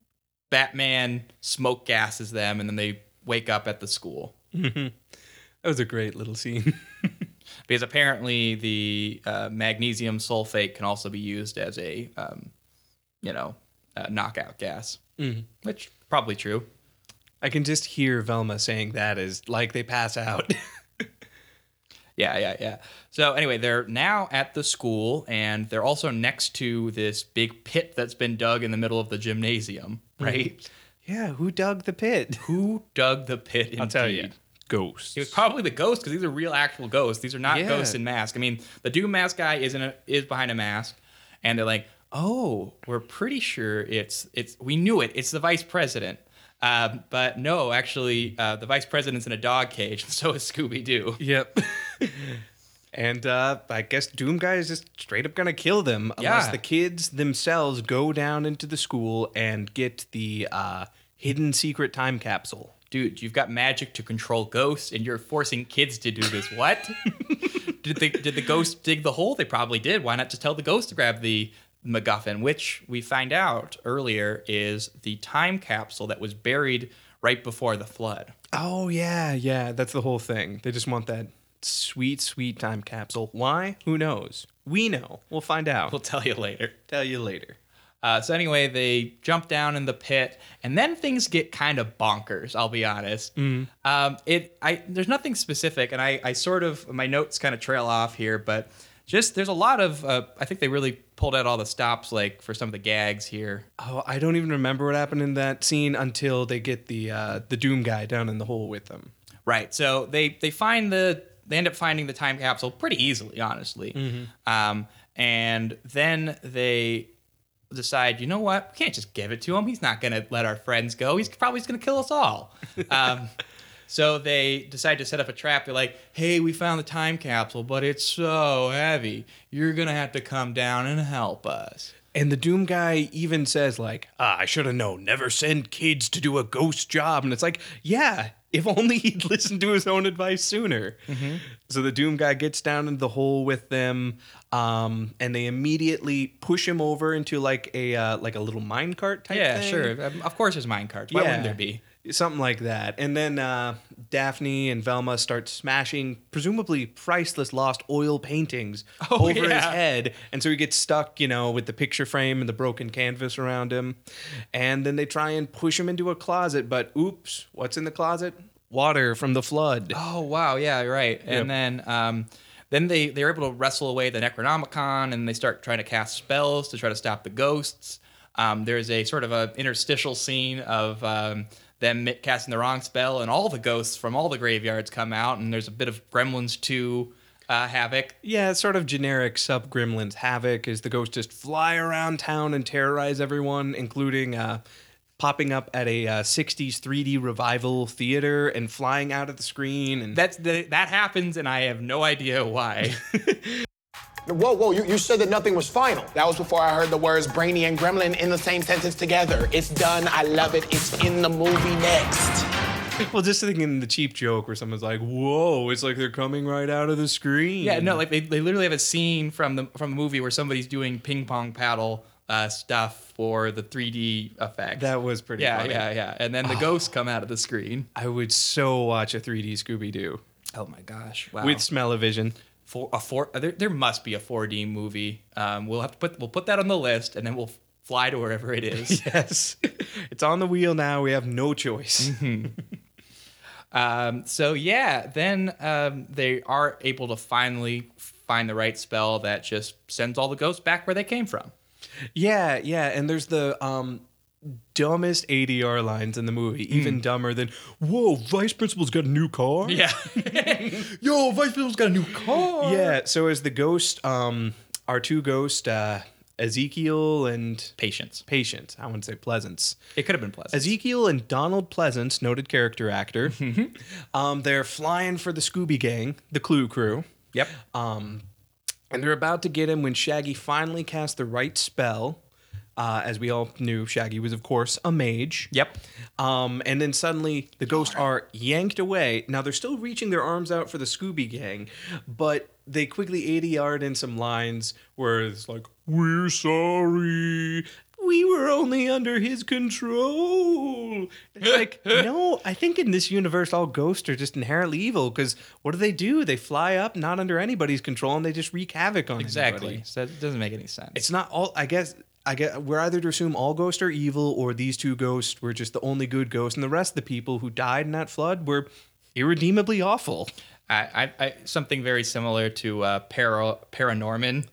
Batman smoke gases them, and then they wake up at the school. Mm-hmm. That was a great little scene. Because apparently the uh, magnesium sulfate can also be used as a, um, you know, uh, knockout gas, Mhm. which probably true. I can just hear Velma saying that as like they pass out. Yeah, yeah, yeah. So anyway, they're now at the school, and they're also next to this big pit that's been dug in the middle of the gymnasium, right? Mm-hmm. Yeah, who dug the pit? Who dug the pit, indeed? I'll tell you. Ghosts. It was probably the ghosts, because these are real, actual ghosts. These are not Yeah. ghosts in masks. I mean, the Doom mask guy is in a, is behind a mask, and they're like, "Oh, we're pretty sure it's it's. We knew it. It's the vice president." Um, but no, actually, uh, the vice president's in a dog cage, and so is Scooby Doo. Yep. And uh, I guess Doom Guy is just straight up gonna kill them unless Yeah. the kids themselves go down into the school and get the uh, hidden secret time capsule. Dude, you've got magic to control ghosts, and you're forcing kids to do this. What? did they did the ghost dig the hole? They probably did. Why not just tell the ghost to grab the MacGuffin, which we find out earlier is the time capsule that was buried right before the flood. Oh yeah, yeah, that's the whole thing. They just want that sweet, sweet time capsule. Why? Who knows? We know. We'll find out. We'll tell you later. Tell you later. Uh, so anyway, they jump down in the pit, and then things get kind of bonkers. I'll be honest. Mm. Um, it, I, there's nothing specific, and I, I sort of my notes kind of trail off here, but just there's a lot of. Uh, I think they really pulled out all the stops, like for some of the gags here. Oh, I don't even remember what happened in that scene until they get the uh, the Doom Guy down in the hole with them. Right. So they they find the they end up finding the time capsule pretty easily, honestly. Mhm. Um, and then they decide, you know what? We can't just give it to him. He's not going to let our friends go. He's probably going to kill us all. um, so they decide to set up a trap. They're like, hey, we found the time capsule, but it's so heavy. You're going to have to come down and help us. And the Doom Guy even says, like, ah, I should have known. Never send kids to do a ghost job. And it's like, yeah, if only he'd listened to his own advice sooner. Mm-hmm. So the Doom Guy gets down into the hole with them, um, and they immediately push him over into like a uh, like a little minecart type Yeah, thing. sure. Um, Of course there's minecarts. Why wouldn't there be? Something like that. And then uh, Daphne and Velma start smashing presumably priceless lost oil paintings Oh, over his yeah. head. And so he gets stuck, you know, with the picture frame and the broken canvas around him. And then they try and push him into a closet. But oops, what's in the closet? Water from the flood. Oh, wow. Yeah, right. Yep. And then um, then they, they're able to wrestle away the Necronomicon, and they start trying to cast spells to try to stop the ghosts. Um, there's a sort of a interstitial scene of um, them casting the wrong spell, and all the ghosts from all the graveyards come out, and there's a bit of Gremlins two uh, havoc. Yeah, it's sort of generic sub Gremlins havoc as the ghosts just fly around town and terrorize everyone, including uh, popping up at a uh, sixties three D revival theater and flying out of the screen. And That's the, that happens, and I have no idea why. Whoa, whoa, you, you said that nothing was final. That was before I heard the words Brainy and Gremlin in the same sentence together. It's done, I love it, it's in the movie next. Well, just thinking the cheap joke where someone's like, whoa, it's like they're coming right out of the screen. Yeah, no, like they, they literally have a scene from the from the movie where somebody's doing ping pong paddle uh, stuff for the three D effect. That was pretty yeah, funny. Yeah, yeah, And then the Oh. ghosts come out of the screen. I would so watch a three D Scooby-Doo. Oh my gosh. Wow. With smell-o-vision. For a four, there, there must be a four D movie. Um, we'll have to put we'll put that on the list, and then we'll fly to wherever it is. Yes, it's on the wheel now. We have no choice. um, so yeah, then um, they are able to finally find the right spell that just sends all the ghosts back where they came from. Yeah, yeah, and there's the um, dumbest A D R lines in the movie, even dumber than, whoa, Vice Principal's got a new car? Yeah. Yo, Vice Principal's got a new car. Yeah, so as the ghost, um, our two ghosts, uh, Ezekiel and... Patience. Patience. I wouldn't say Pleasance. It could have been Pleasance. Ezekiel and Donald Pleasance, noted character actor, um, they're flying for the Scooby Gang, the Clue Crew. Yep. Um, and they're about to get him when Shaggy finally casts the right spell. Uh, as we all knew, Shaggy was, of course, a mage. Yep. Um, and then suddenly the ghosts are yanked away. Now, they're still reaching their arms out for the Scooby Gang, but they quickly A D R'd in some lines where it's like, we're sorry. We were only under his control. It's like, no, I think in this universe, all ghosts are just inherently evil because what do they do? They fly up, not under anybody's control, and they just wreak havoc on Exactly. everybody. So it doesn't make any sense. It's not all, I guess... I get we're either to assume all ghosts are evil or these two ghosts were just the only good ghosts and the rest of the people who died in that flood were irredeemably awful. I, I, I something very similar to uh, para, Paranorman.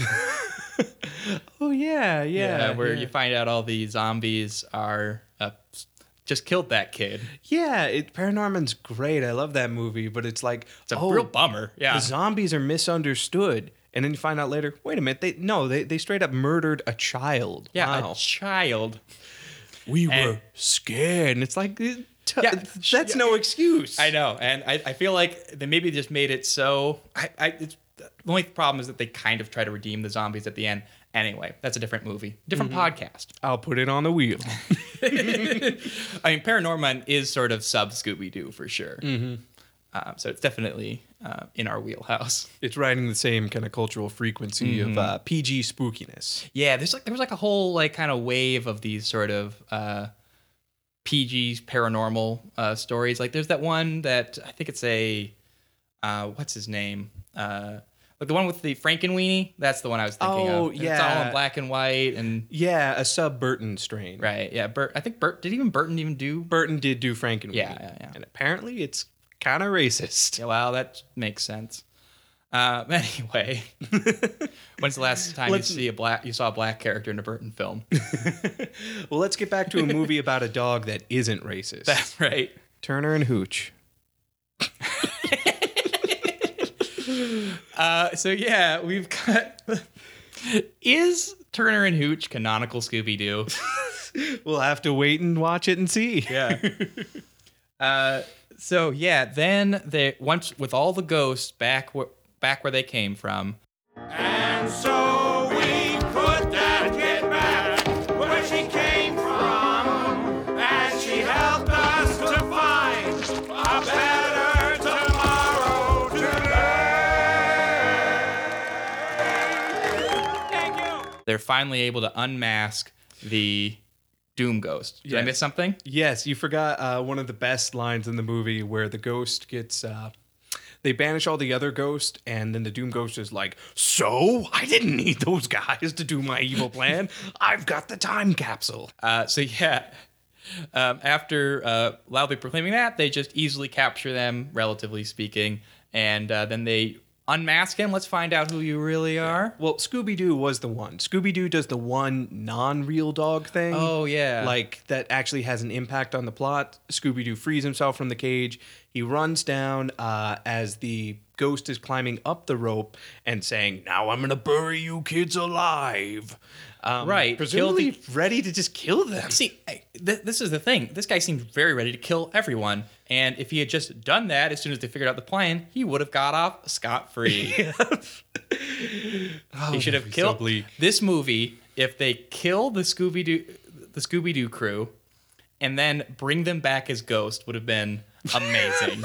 Oh yeah, yeah. where yeah. you find out all the zombies are uh, just killed that kid. Yeah, it, Paranorman's great. I love that movie, but it's like It's a oh, real bummer. Yeah. the zombies are misunderstood, and then you find out later. Wait a minute, they no, they they straight up murdered a child. Yeah, Wow. a child. We And- were scared, and it's like, it- t- Yeah, that's yeah. no excuse. I know, and I, I feel like they maybe just made it so. I, I it's, the only problem is that they kind of try to redeem the zombies at the end. Anyway, that's a different movie, different podcast. I'll put it on the wheel. I mean, Paranorman is sort of sub Scooby Doo for sure. Mm-hmm. Um, so it's definitely uh, in our wheelhouse. It's riding the same kind of cultural frequency Mhm. of uh, P G spookiness. Yeah, there's like there was like a whole like kind of wave of these sort of uh, P G paranormal uh, stories. Like there's that one that I think it's a uh, what's his name? Uh, like the one with the Frankenweenie. That's the one I was thinking Oh, of. And yeah. it's all in black and white and Yeah, a sub Burton strain. right. Yeah, Bert. I think Bert did even Burton even do. Burton did do Frankenweenie. Yeah, yeah, yeah. And apparently it's kind of racist. Yeah, well, that makes sense. Uh, anyway, when's the last time Let's- you see a black you saw a black character in a Burton film? Well, let's get back to a movie about a dog that isn't racist. That's right. Turner and Hooch. Uh, so yeah, we've got. Is Turner and Hooch canonical Scooby Doo? We'll have to wait and watch it and see. Yeah. uh, so yeah, then they once with all the ghosts back wh- back where they came from. And so we put that kid back where she came from, and she helped us to find a better tomorrow today. Thank you. They're finally able to unmask the Doom Ghost. Did I Yes. miss something? Yes, you forgot uh, one of the best lines in the movie where the ghost gets. Uh, they banish all the other ghosts, and then the Doom Ghost is like, "So I didn't need those guys to do my evil plan. I've got the time capsule." Uh, so yeah, um, after uh, loudly proclaiming that, they just easily capture them, relatively speaking, and uh, then they unmask him. Let's find out who you really are. Well, Scooby-Doo was the one. Scooby-Doo does the one non-real dog thing. Oh, yeah. Like, that actually has an impact on the plot. Scooby-Doo frees himself from the cage. He runs down uh, as the ghost is climbing up the rope and saying, "Now I'm going to bury you kids alive." Um, Right, Presumably kill ready to just kill them. See, I- th- this is the thing. This guy seems very ready to kill everyone. And if he had just done that as soon as they figured out the plan, he would have got off scot-free. Oh, he should have that'd be so killed bleak. this movie. If they kill the Scooby-Doo, the Scooby-Doo crew, and then bring them back as ghosts, would have been amazing.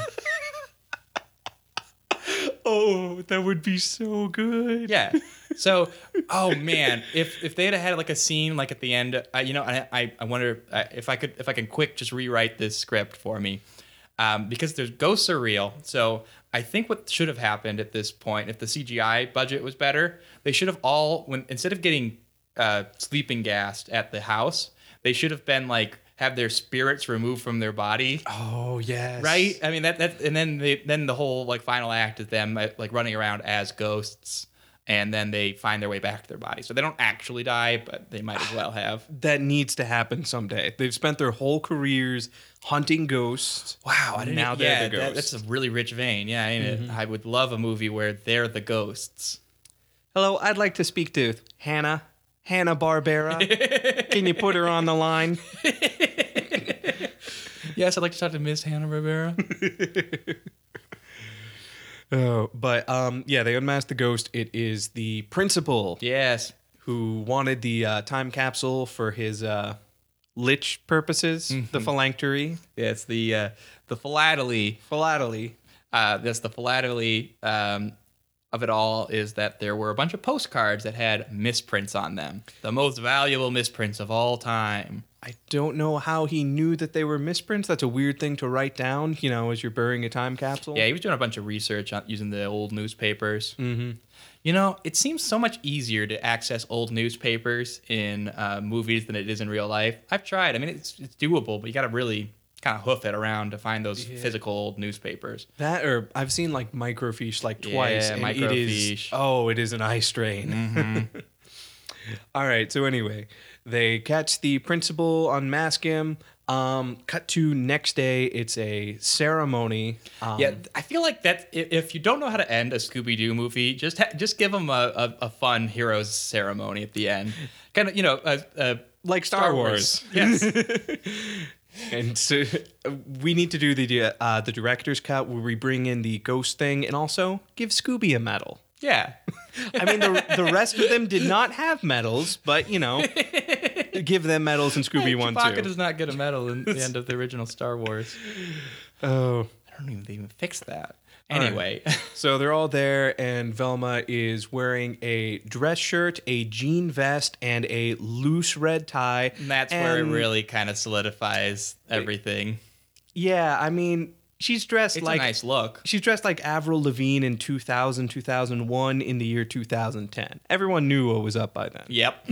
Oh, that would be so good. Yeah. So, oh man, if if they had had like a scene like at the end, I, you know, I I, I wonder uh, if I could if I can quick just rewrite this script for me, um, because there's ghosts are real. So I think what should have happened at this point, if the C G I budget was better, they should have all when instead of getting uh, sleeping gassed at the house, they should have been like have their spirits removed from their body. Oh yes. Right? I mean that that and then they then the whole like final act is them uh, like running around as ghosts, and then they find their way back to their body. So they don't actually die, but they might as well have. That needs to happen someday. They've spent their whole careers hunting ghosts. Wow, I didn't now yeah, they're the that- ghosts. that's a really rich vein. Yeah, ain't it? I would love a movie where they're the ghosts. Hello, I'd like to speak to Hannah. Hannah Barbera. Can you put her on the line? Yes, I'd like to talk to Miss Hanna-Barbera. Oh, but um, yeah, they unmasked the ghost. It is the principal. Yes, who wanted the uh, time capsule for his uh, lich purposes, the phylactery. Yeah, it's the uh, the philately. Philately. Uh, that's the philately um, of it all is that there were a bunch of postcards that had misprints on them. The most valuable misprints of all time. I don't know how he knew that they were misprints. That's a weird thing to write down, you know, as you're burying a time capsule. Yeah, he was doing a bunch of research on using the old newspapers. Mm-hmm. You know, it seems so much easier to access old newspapers in uh, movies than it is in real life. I've tried. I mean, it's it's doable, but you got to really kind of hoof it around to find those Yeah. physical old newspapers. That or I've seen like microfiche like twice. Yeah, and it is, microfiche. oh, it is an eye strain. Mm-hmm. All right. So anyway, they catch the principal, unmask him. Um, cut to next day. It's a ceremony. Um, Yeah, I feel like that. i- If you don't know how to end a Scooby Doo movie, just ha- just give them a, a, a fun heroes ceremony at the end, kind of you know, a, a like Star, Wars. Yes. And so we need to do the uh, the director's cut where we bring in the ghost thing and also give Scooby a medal. Yeah. I mean, the the rest of them did not have medals, but you know, give them medals and Scooby one Chewbacca too. does not get a medal in the end of the original Star Wars. Oh, I don't even they even fix that. All right. Anyway, So they're all there, and Velma is wearing a dress shirt, a jean vest, and a loose red tie. and that's where it And, really kind of solidifies everything. Yeah, I mean, she's dressed It's like a nice look. She's dressed like Avril Lavigne in two thousand, two thousand one, in the year two thousand ten. Everyone knew what was up by then. Yep.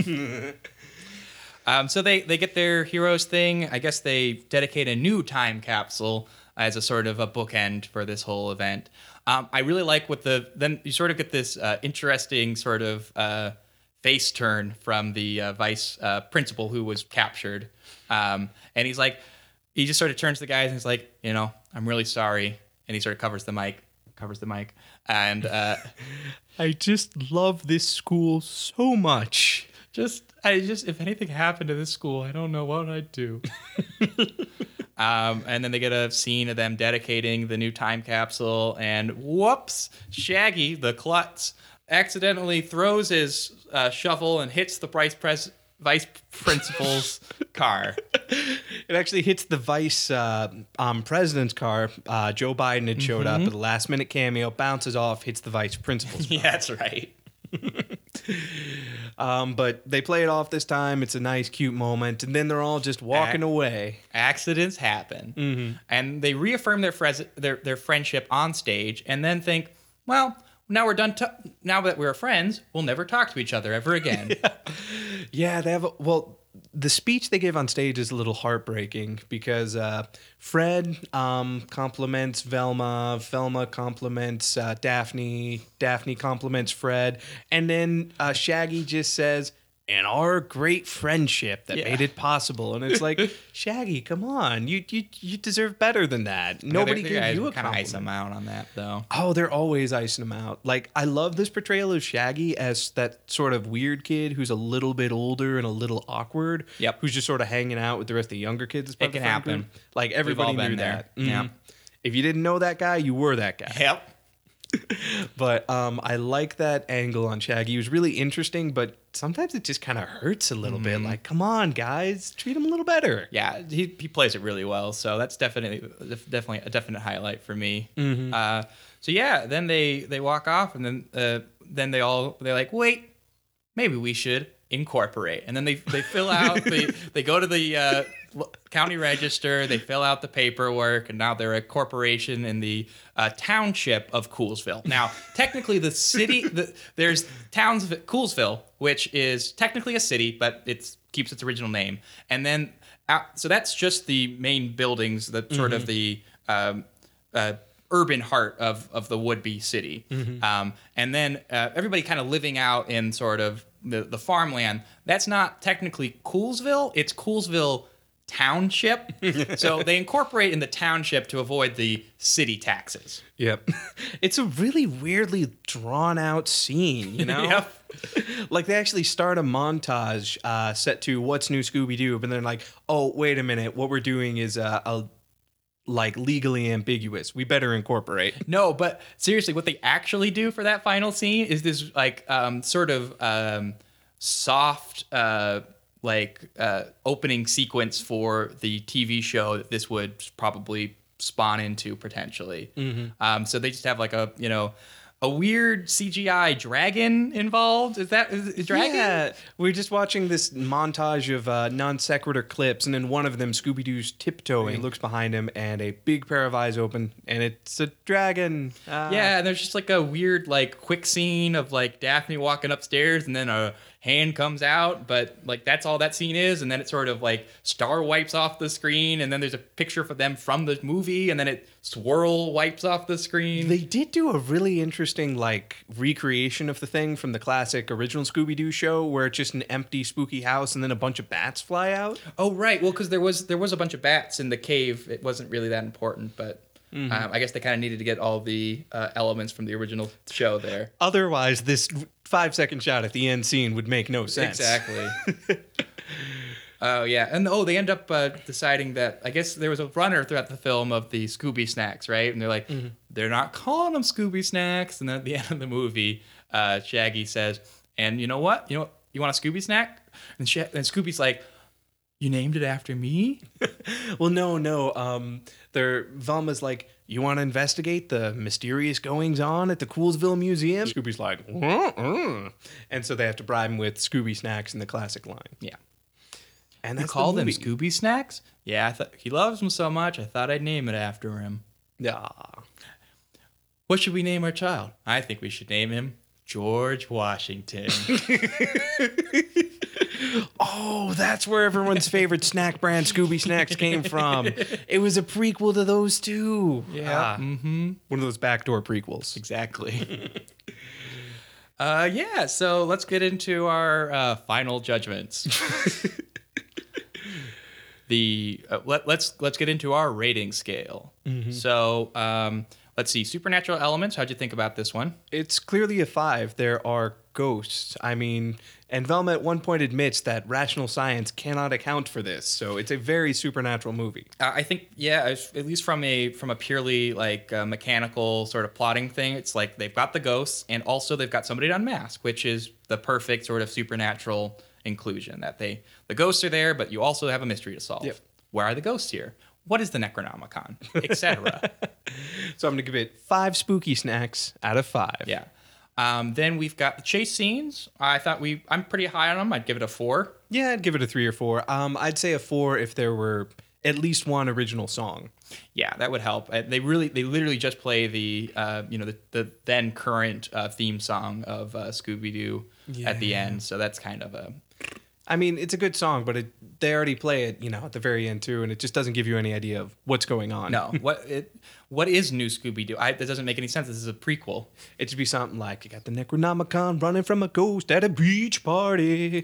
um, so they, they get their heroes thing. I guess they dedicate a new time capsule as a sort of a bookend for this whole event. Um, I really like what the then you sort of get this uh, interesting sort of uh, face turn from the uh, vice uh, principal who was captured, um, and he's like, he just sort of turns to the guys and he's like, you know, I'm really sorry, and he sort of covers the mic, covers the mic, and uh, I just love this school so much. Just, I just, if anything happened to this school, I don't know what I'd do. um, and then they get a scene of them dedicating the new time capsule, and whoops, Shaggy, the klutz, accidentally throws his uh, shovel and hits the vice pres- vice principal's car. It actually hits the vice uh, um, president's car. Uh, Joe Biden had showed up Mhm. at the last minute cameo, bounces off, hits the vice principal's car. Yeah, that's right. Um, but they play it off this time. It's a nice, cute moment, and then they're all just walking Ac- away. Accidents happen, Mhm. and they reaffirm their, fres- their their friendship on stage, and then think, well, now we're done. To- now that we're friends, we'll never talk to each other ever again. Yeah, they have. A, well, the speech they give on stage is a little heartbreaking because uh, Fred um, compliments Velma, Velma compliments uh, Daphne, Daphne compliments Fred, and then uh, Shaggy just says, "And our great friendship that Yeah. made it possible." And it's like, Shaggy, come on, you you you deserve better than that. Nobody gave you a kind of compliment. ice them out on that, though. Oh, they're always icing him out. Like, I love this portrayal of Shaggy as that sort of weird kid who's a little bit older and a little awkward. Yep. Who's just sort of hanging out with the rest of the younger kids. as part It of can the friend happen. group. Like, We've everybody all been knew there. that. Yeah. Mhm. If you didn't know that guy, you were that guy. Yep. But um, I like that angle on Shaggy. He was really interesting, but sometimes it just kind of hurts a little bit. Like, come on, guys, treat him a little better. Yeah, he, he plays it really well. So that's definitely definitely a definite highlight for me. Mhm. Uh, so yeah, then they they walk off, and then uh, then they all they're like, wait, maybe we should incorporate. And then they they fill out they they go to the uh, l- county register, they fill out the paperwork, and now they're a corporation in the uh, township of Coolsville. Now, technically, the city the, there's towns Coolsville, which is technically a city, but it keeps its original name. And then uh, so that's just the main buildings, that sort of Mhm. the um, uh, urban heart of of the would-be city. Mhm. Um, and then uh, everybody kind of living out in sort of the, the farmland. That's not technically Coolsville. It's Coolsville Township. So they incorporate in the township to avoid the city taxes. Yep. It's a really weirdly drawn out scene, you know? Yep. Like, they actually start a montage uh, set to What's New Scooby-Doo, but they're like, oh, wait a minute. What we're doing is uh, a, like legally ambiguous. We better incorporate. No, but seriously, what they actually do for that final scene is this like um, sort of um, soft uh, like uh, opening sequence for the T V show that this would probably spawn into potentially. Mhm. Um, so they just have like a you know a weird C G I dragon involved. Is that is, is dragon? Yeah, we're just watching this montage of uh, non sequitur clips, and in one of them, Scooby Doo's tiptoeing. He looks behind him, and a big pair of eyes open, and it's a dragon. Uh, Yeah, and there's just like a weird, like, quick scene of like Daphne walking upstairs, and then a hand comes out, but like that's all that scene is, and then it sort of like star wipes off the screen, and then there's a picture for them from the movie, and then it swirl wipes off the screen. They did do a really interesting like recreation of the thing from the classic original Scooby-Doo show, where it's just an empty, spooky house, and then a bunch of bats fly out. Oh right, well because there was there was a bunch of bats in the cave. It wasn't really that important, but. Mhm. Um, I guess they kind of needed to get all the uh, elements from the original show there. Otherwise, this five second shot at the end scene would make no sense. Exactly. Oh, yeah. And oh, they end up uh, deciding that, I guess there was a runner throughout the film of the Scooby Snacks, right? And they're like, Mhm. they're not calling them Scooby Snacks. And then at the end of the movie, uh, Shaggy says, and you know what? You know what? You want a Scooby Snack? And, Sha- and Scooby's like, you named it after me? Well, no, no. Um, they're Velma's like, you want to investigate the mysterious goings on at the Coolsville Museum? Scooby's like, "Mm-mm." And so they have to bribe him with Scooby Snacks in the classic line. Yeah. And You that's call the them movie. Scooby Snacks? Yeah, I thought he loves them so much, I thought I'd name it after him. Yeah. What should we name our child? I think we should name him George Washington. Oh, that's where everyone's favorite snack brand, Scooby Snacks, came from. It was a prequel to those two. Yeah. Mm-hmm. One of those backdoor prequels. Exactly. uh, yeah, so let's get into our uh, final judgments. the uh, let, let's let's get into our rating scale. Mhm. So um, let's see, supernatural elements. How'd you think about this one? It's clearly a five. There are ghosts. I mean, and Velma at one point admits that rational science cannot account for this. So it's a very supernatural movie. Uh, I think, yeah, as- at least from a from a purely like uh, mechanical sort of plotting thing, it's like they've got the ghosts, and also they've got somebody to unmask, which is the perfect sort of supernatural inclusion. That they the ghosts are there, but you also have a mystery to solve. Yep. Where are the ghosts here? What is the Necronomicon, et cetera. So I'm gonna give it five spooky snacks out of five. Yeah. Um, then we've got the chase scenes. I thought we I'm pretty high on them. I'd give it a four. Yeah, I'd give it a three or four. Um, I'd say a four if there were at least one original song. Yeah, that would help. Uh, They really, they literally just play the, uh, you know, the, the then current uh, theme song of uh, Scooby Doo at the Yeah. end. So that's kind of a. I mean, it's a good song, but it, they already play it, you know, at the very end too, and it just doesn't give you any idea of what's going on. No, what it, what is New Scooby Doo? That doesn't make any sense. This is a prequel. It should be something like you got the Necronomicon running from a ghost at a beach party.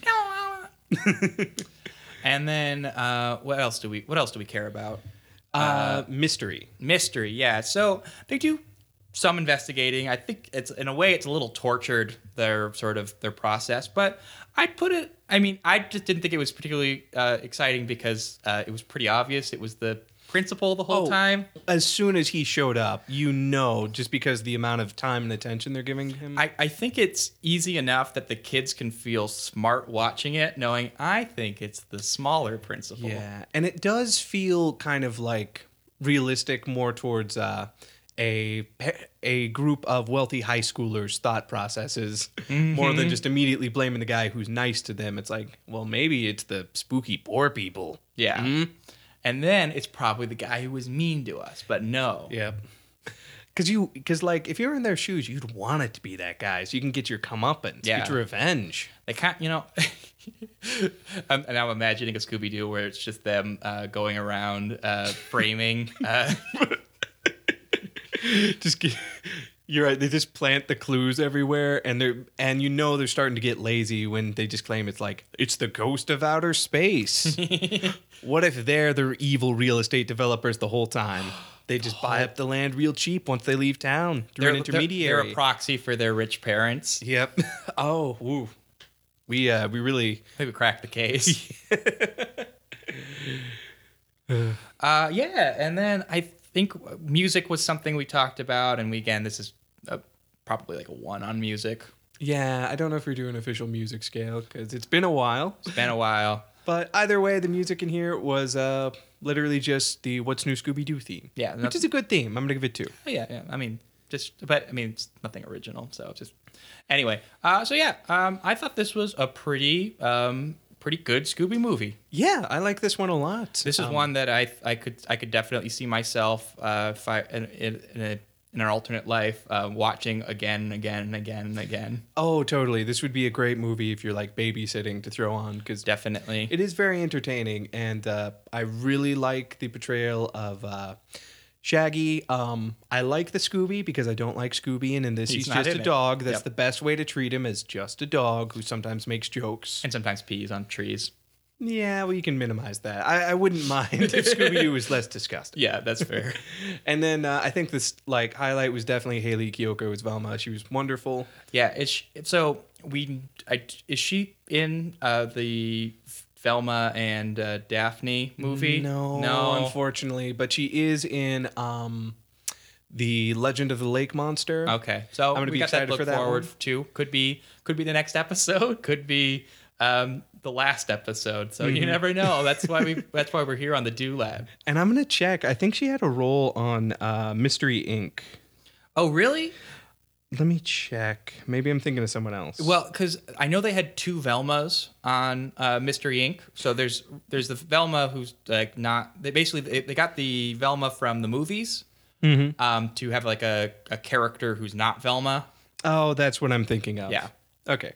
And then uh, what else do we? What else do we care about? Uh, mystery. Mystery, yeah. So they do some investigating. I think it's in a way it's a little tortured, their sort of their process, but I'd put it. I mean, I just didn't think it was particularly uh, exciting because uh, it was pretty obvious. It was the principal the whole Oh, time. As soon as he showed up, you know, just because the amount of time and attention they're giving him. I, I think it's easy enough that the kids can feel smart watching it, knowing I think it's the smaller principal. Yeah, and it does feel kind of like realistic, more towards uh, a a group of wealthy high schoolers' thought processes, more than Mhm. just immediately blaming the guy who's nice to them. It's like, well, maybe it's the spooky poor people. Yeah. Mhm. And then it's probably the guy who was mean to us, but no. Yep. Because you, because like, if you're in their shoes, you'd want it to be that guy, so you can get your comeuppance, Yeah. get your revenge. They can't, you know. I'm, and I'm imagining a Scooby Doo where it's just them uh, going around uh, framing. Uh, just get, you're right. They just plant the clues everywhere, and they're and you know they're starting to get lazy when they just claim it's like it's the ghost of outer space. What if they're the evil real estate developers the whole time? They just buy up the land real cheap once they leave town through they're, an intermediary. They're, they're a proxy for their rich parents. Yep. Oh, woo. We uh we really I think we cracked the case. uh, yeah, and then I think music was something we talked about, and we again this is a, probably like a one on music. Yeah, I don't know if we're doing official music scale because it's been a while. It's been a while. But either way, the music in here was uh, literally just the What's New Scooby-Doo theme. Yeah. Which is a good theme. I'm going to give it two. Yeah, yeah. I mean, just, but I mean, it's nothing original. So just anyway. Uh, so yeah, um, I thought this was a pretty, um, pretty good Scooby movie. Yeah, I like this one a lot. This is Um, one that I I could I could definitely see myself uh, if I, in, in, in, a, in an alternate life uh, watching again and again and again and again. Oh, totally. This would be a great movie if you're like babysitting to throw on because definitely it is very entertaining, and uh, I really like the portrayal of uh, Shaggy. Um, I like the Scooby because I don't like Scooby, and in this he's, He's not just a in it. dog. That's Yep. the best way to treat him, as just a dog who sometimes makes jokes and sometimes pees on trees. Yeah, well, you can minimize that. I, I wouldn't mind if Scooby-Doo was less disgusting. Yeah, that's fair. And then uh, I think this like highlight was definitely Haley Kiyoko as Velma. She was wonderful. Yeah, it's so we I, is she in uh, the Velma and uh, Daphne movie? No, no, unfortunately, but she is in um, the Legend of the Lake Monster. Okay, so I'm gonna we be got that excited to look for that forward one. to. Could be could be the next episode. Could be um, the last episode. So you Mhm. never know. That's why we. That's why we're here on the Do Lab. And I'm gonna check. I think she had a role on uh, Mystery Incorporated. Oh, really? Let me check. Maybe I'm thinking of someone else. Well, because I know they had two Velmas on uh, Mystery Incorporated. So there's there's the Velma who's like not. They basically they, they got the Velma from the movies Mhm. um, to have like a, a character who's not Velma. Oh, that's what I'm thinking of. Yeah. Okay.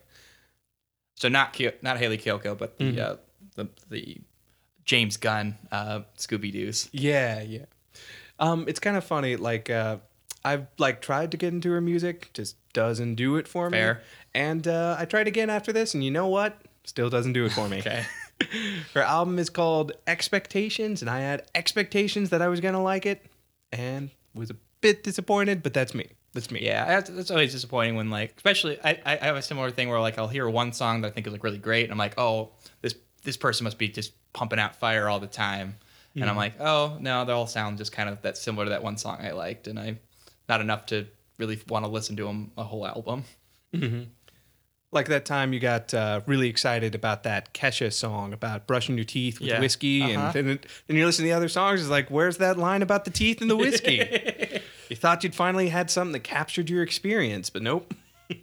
So not Ki- not Haley Kiyoko, but the Mhm. uh, the the James Gunn uh, Scooby Doo's. Yeah, yeah. Um, it's kind of funny. Like, uh, I've like tried to get into her music, just doesn't do it for Fair. me. And uh, I tried again after this, and you know what? Still doesn't do it for me. Okay. Her album is called Expectations, and I had expectations that I was gonna like it, and was a bit disappointed. But that's me. That's me. Yeah, that's, that's always disappointing when like, especially I, I have a similar thing where like I'll hear one song that I think is like really great, and I'm like, oh, this this person must be just pumping out fire all the time, and I'm Mhm. like, oh no, they all sound just kind of that similar to that one song I liked, and I not enough to really want to listen to them a whole album. hmm Like that time you got uh, really excited about that Kesha song about brushing your teeth with Yeah. whiskey, Uh-huh. and then then you listen to the other songs. It's like, where's that line about the teeth and the whiskey? You thought you'd finally had something that captured your experience, but nope.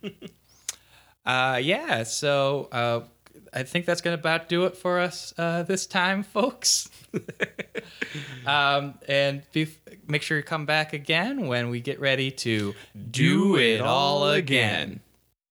Uh, yeah, so uh, I think that's gonna about do it for us uh, this time, folks. um, and be, make sure you come back again when we get ready to do it all again.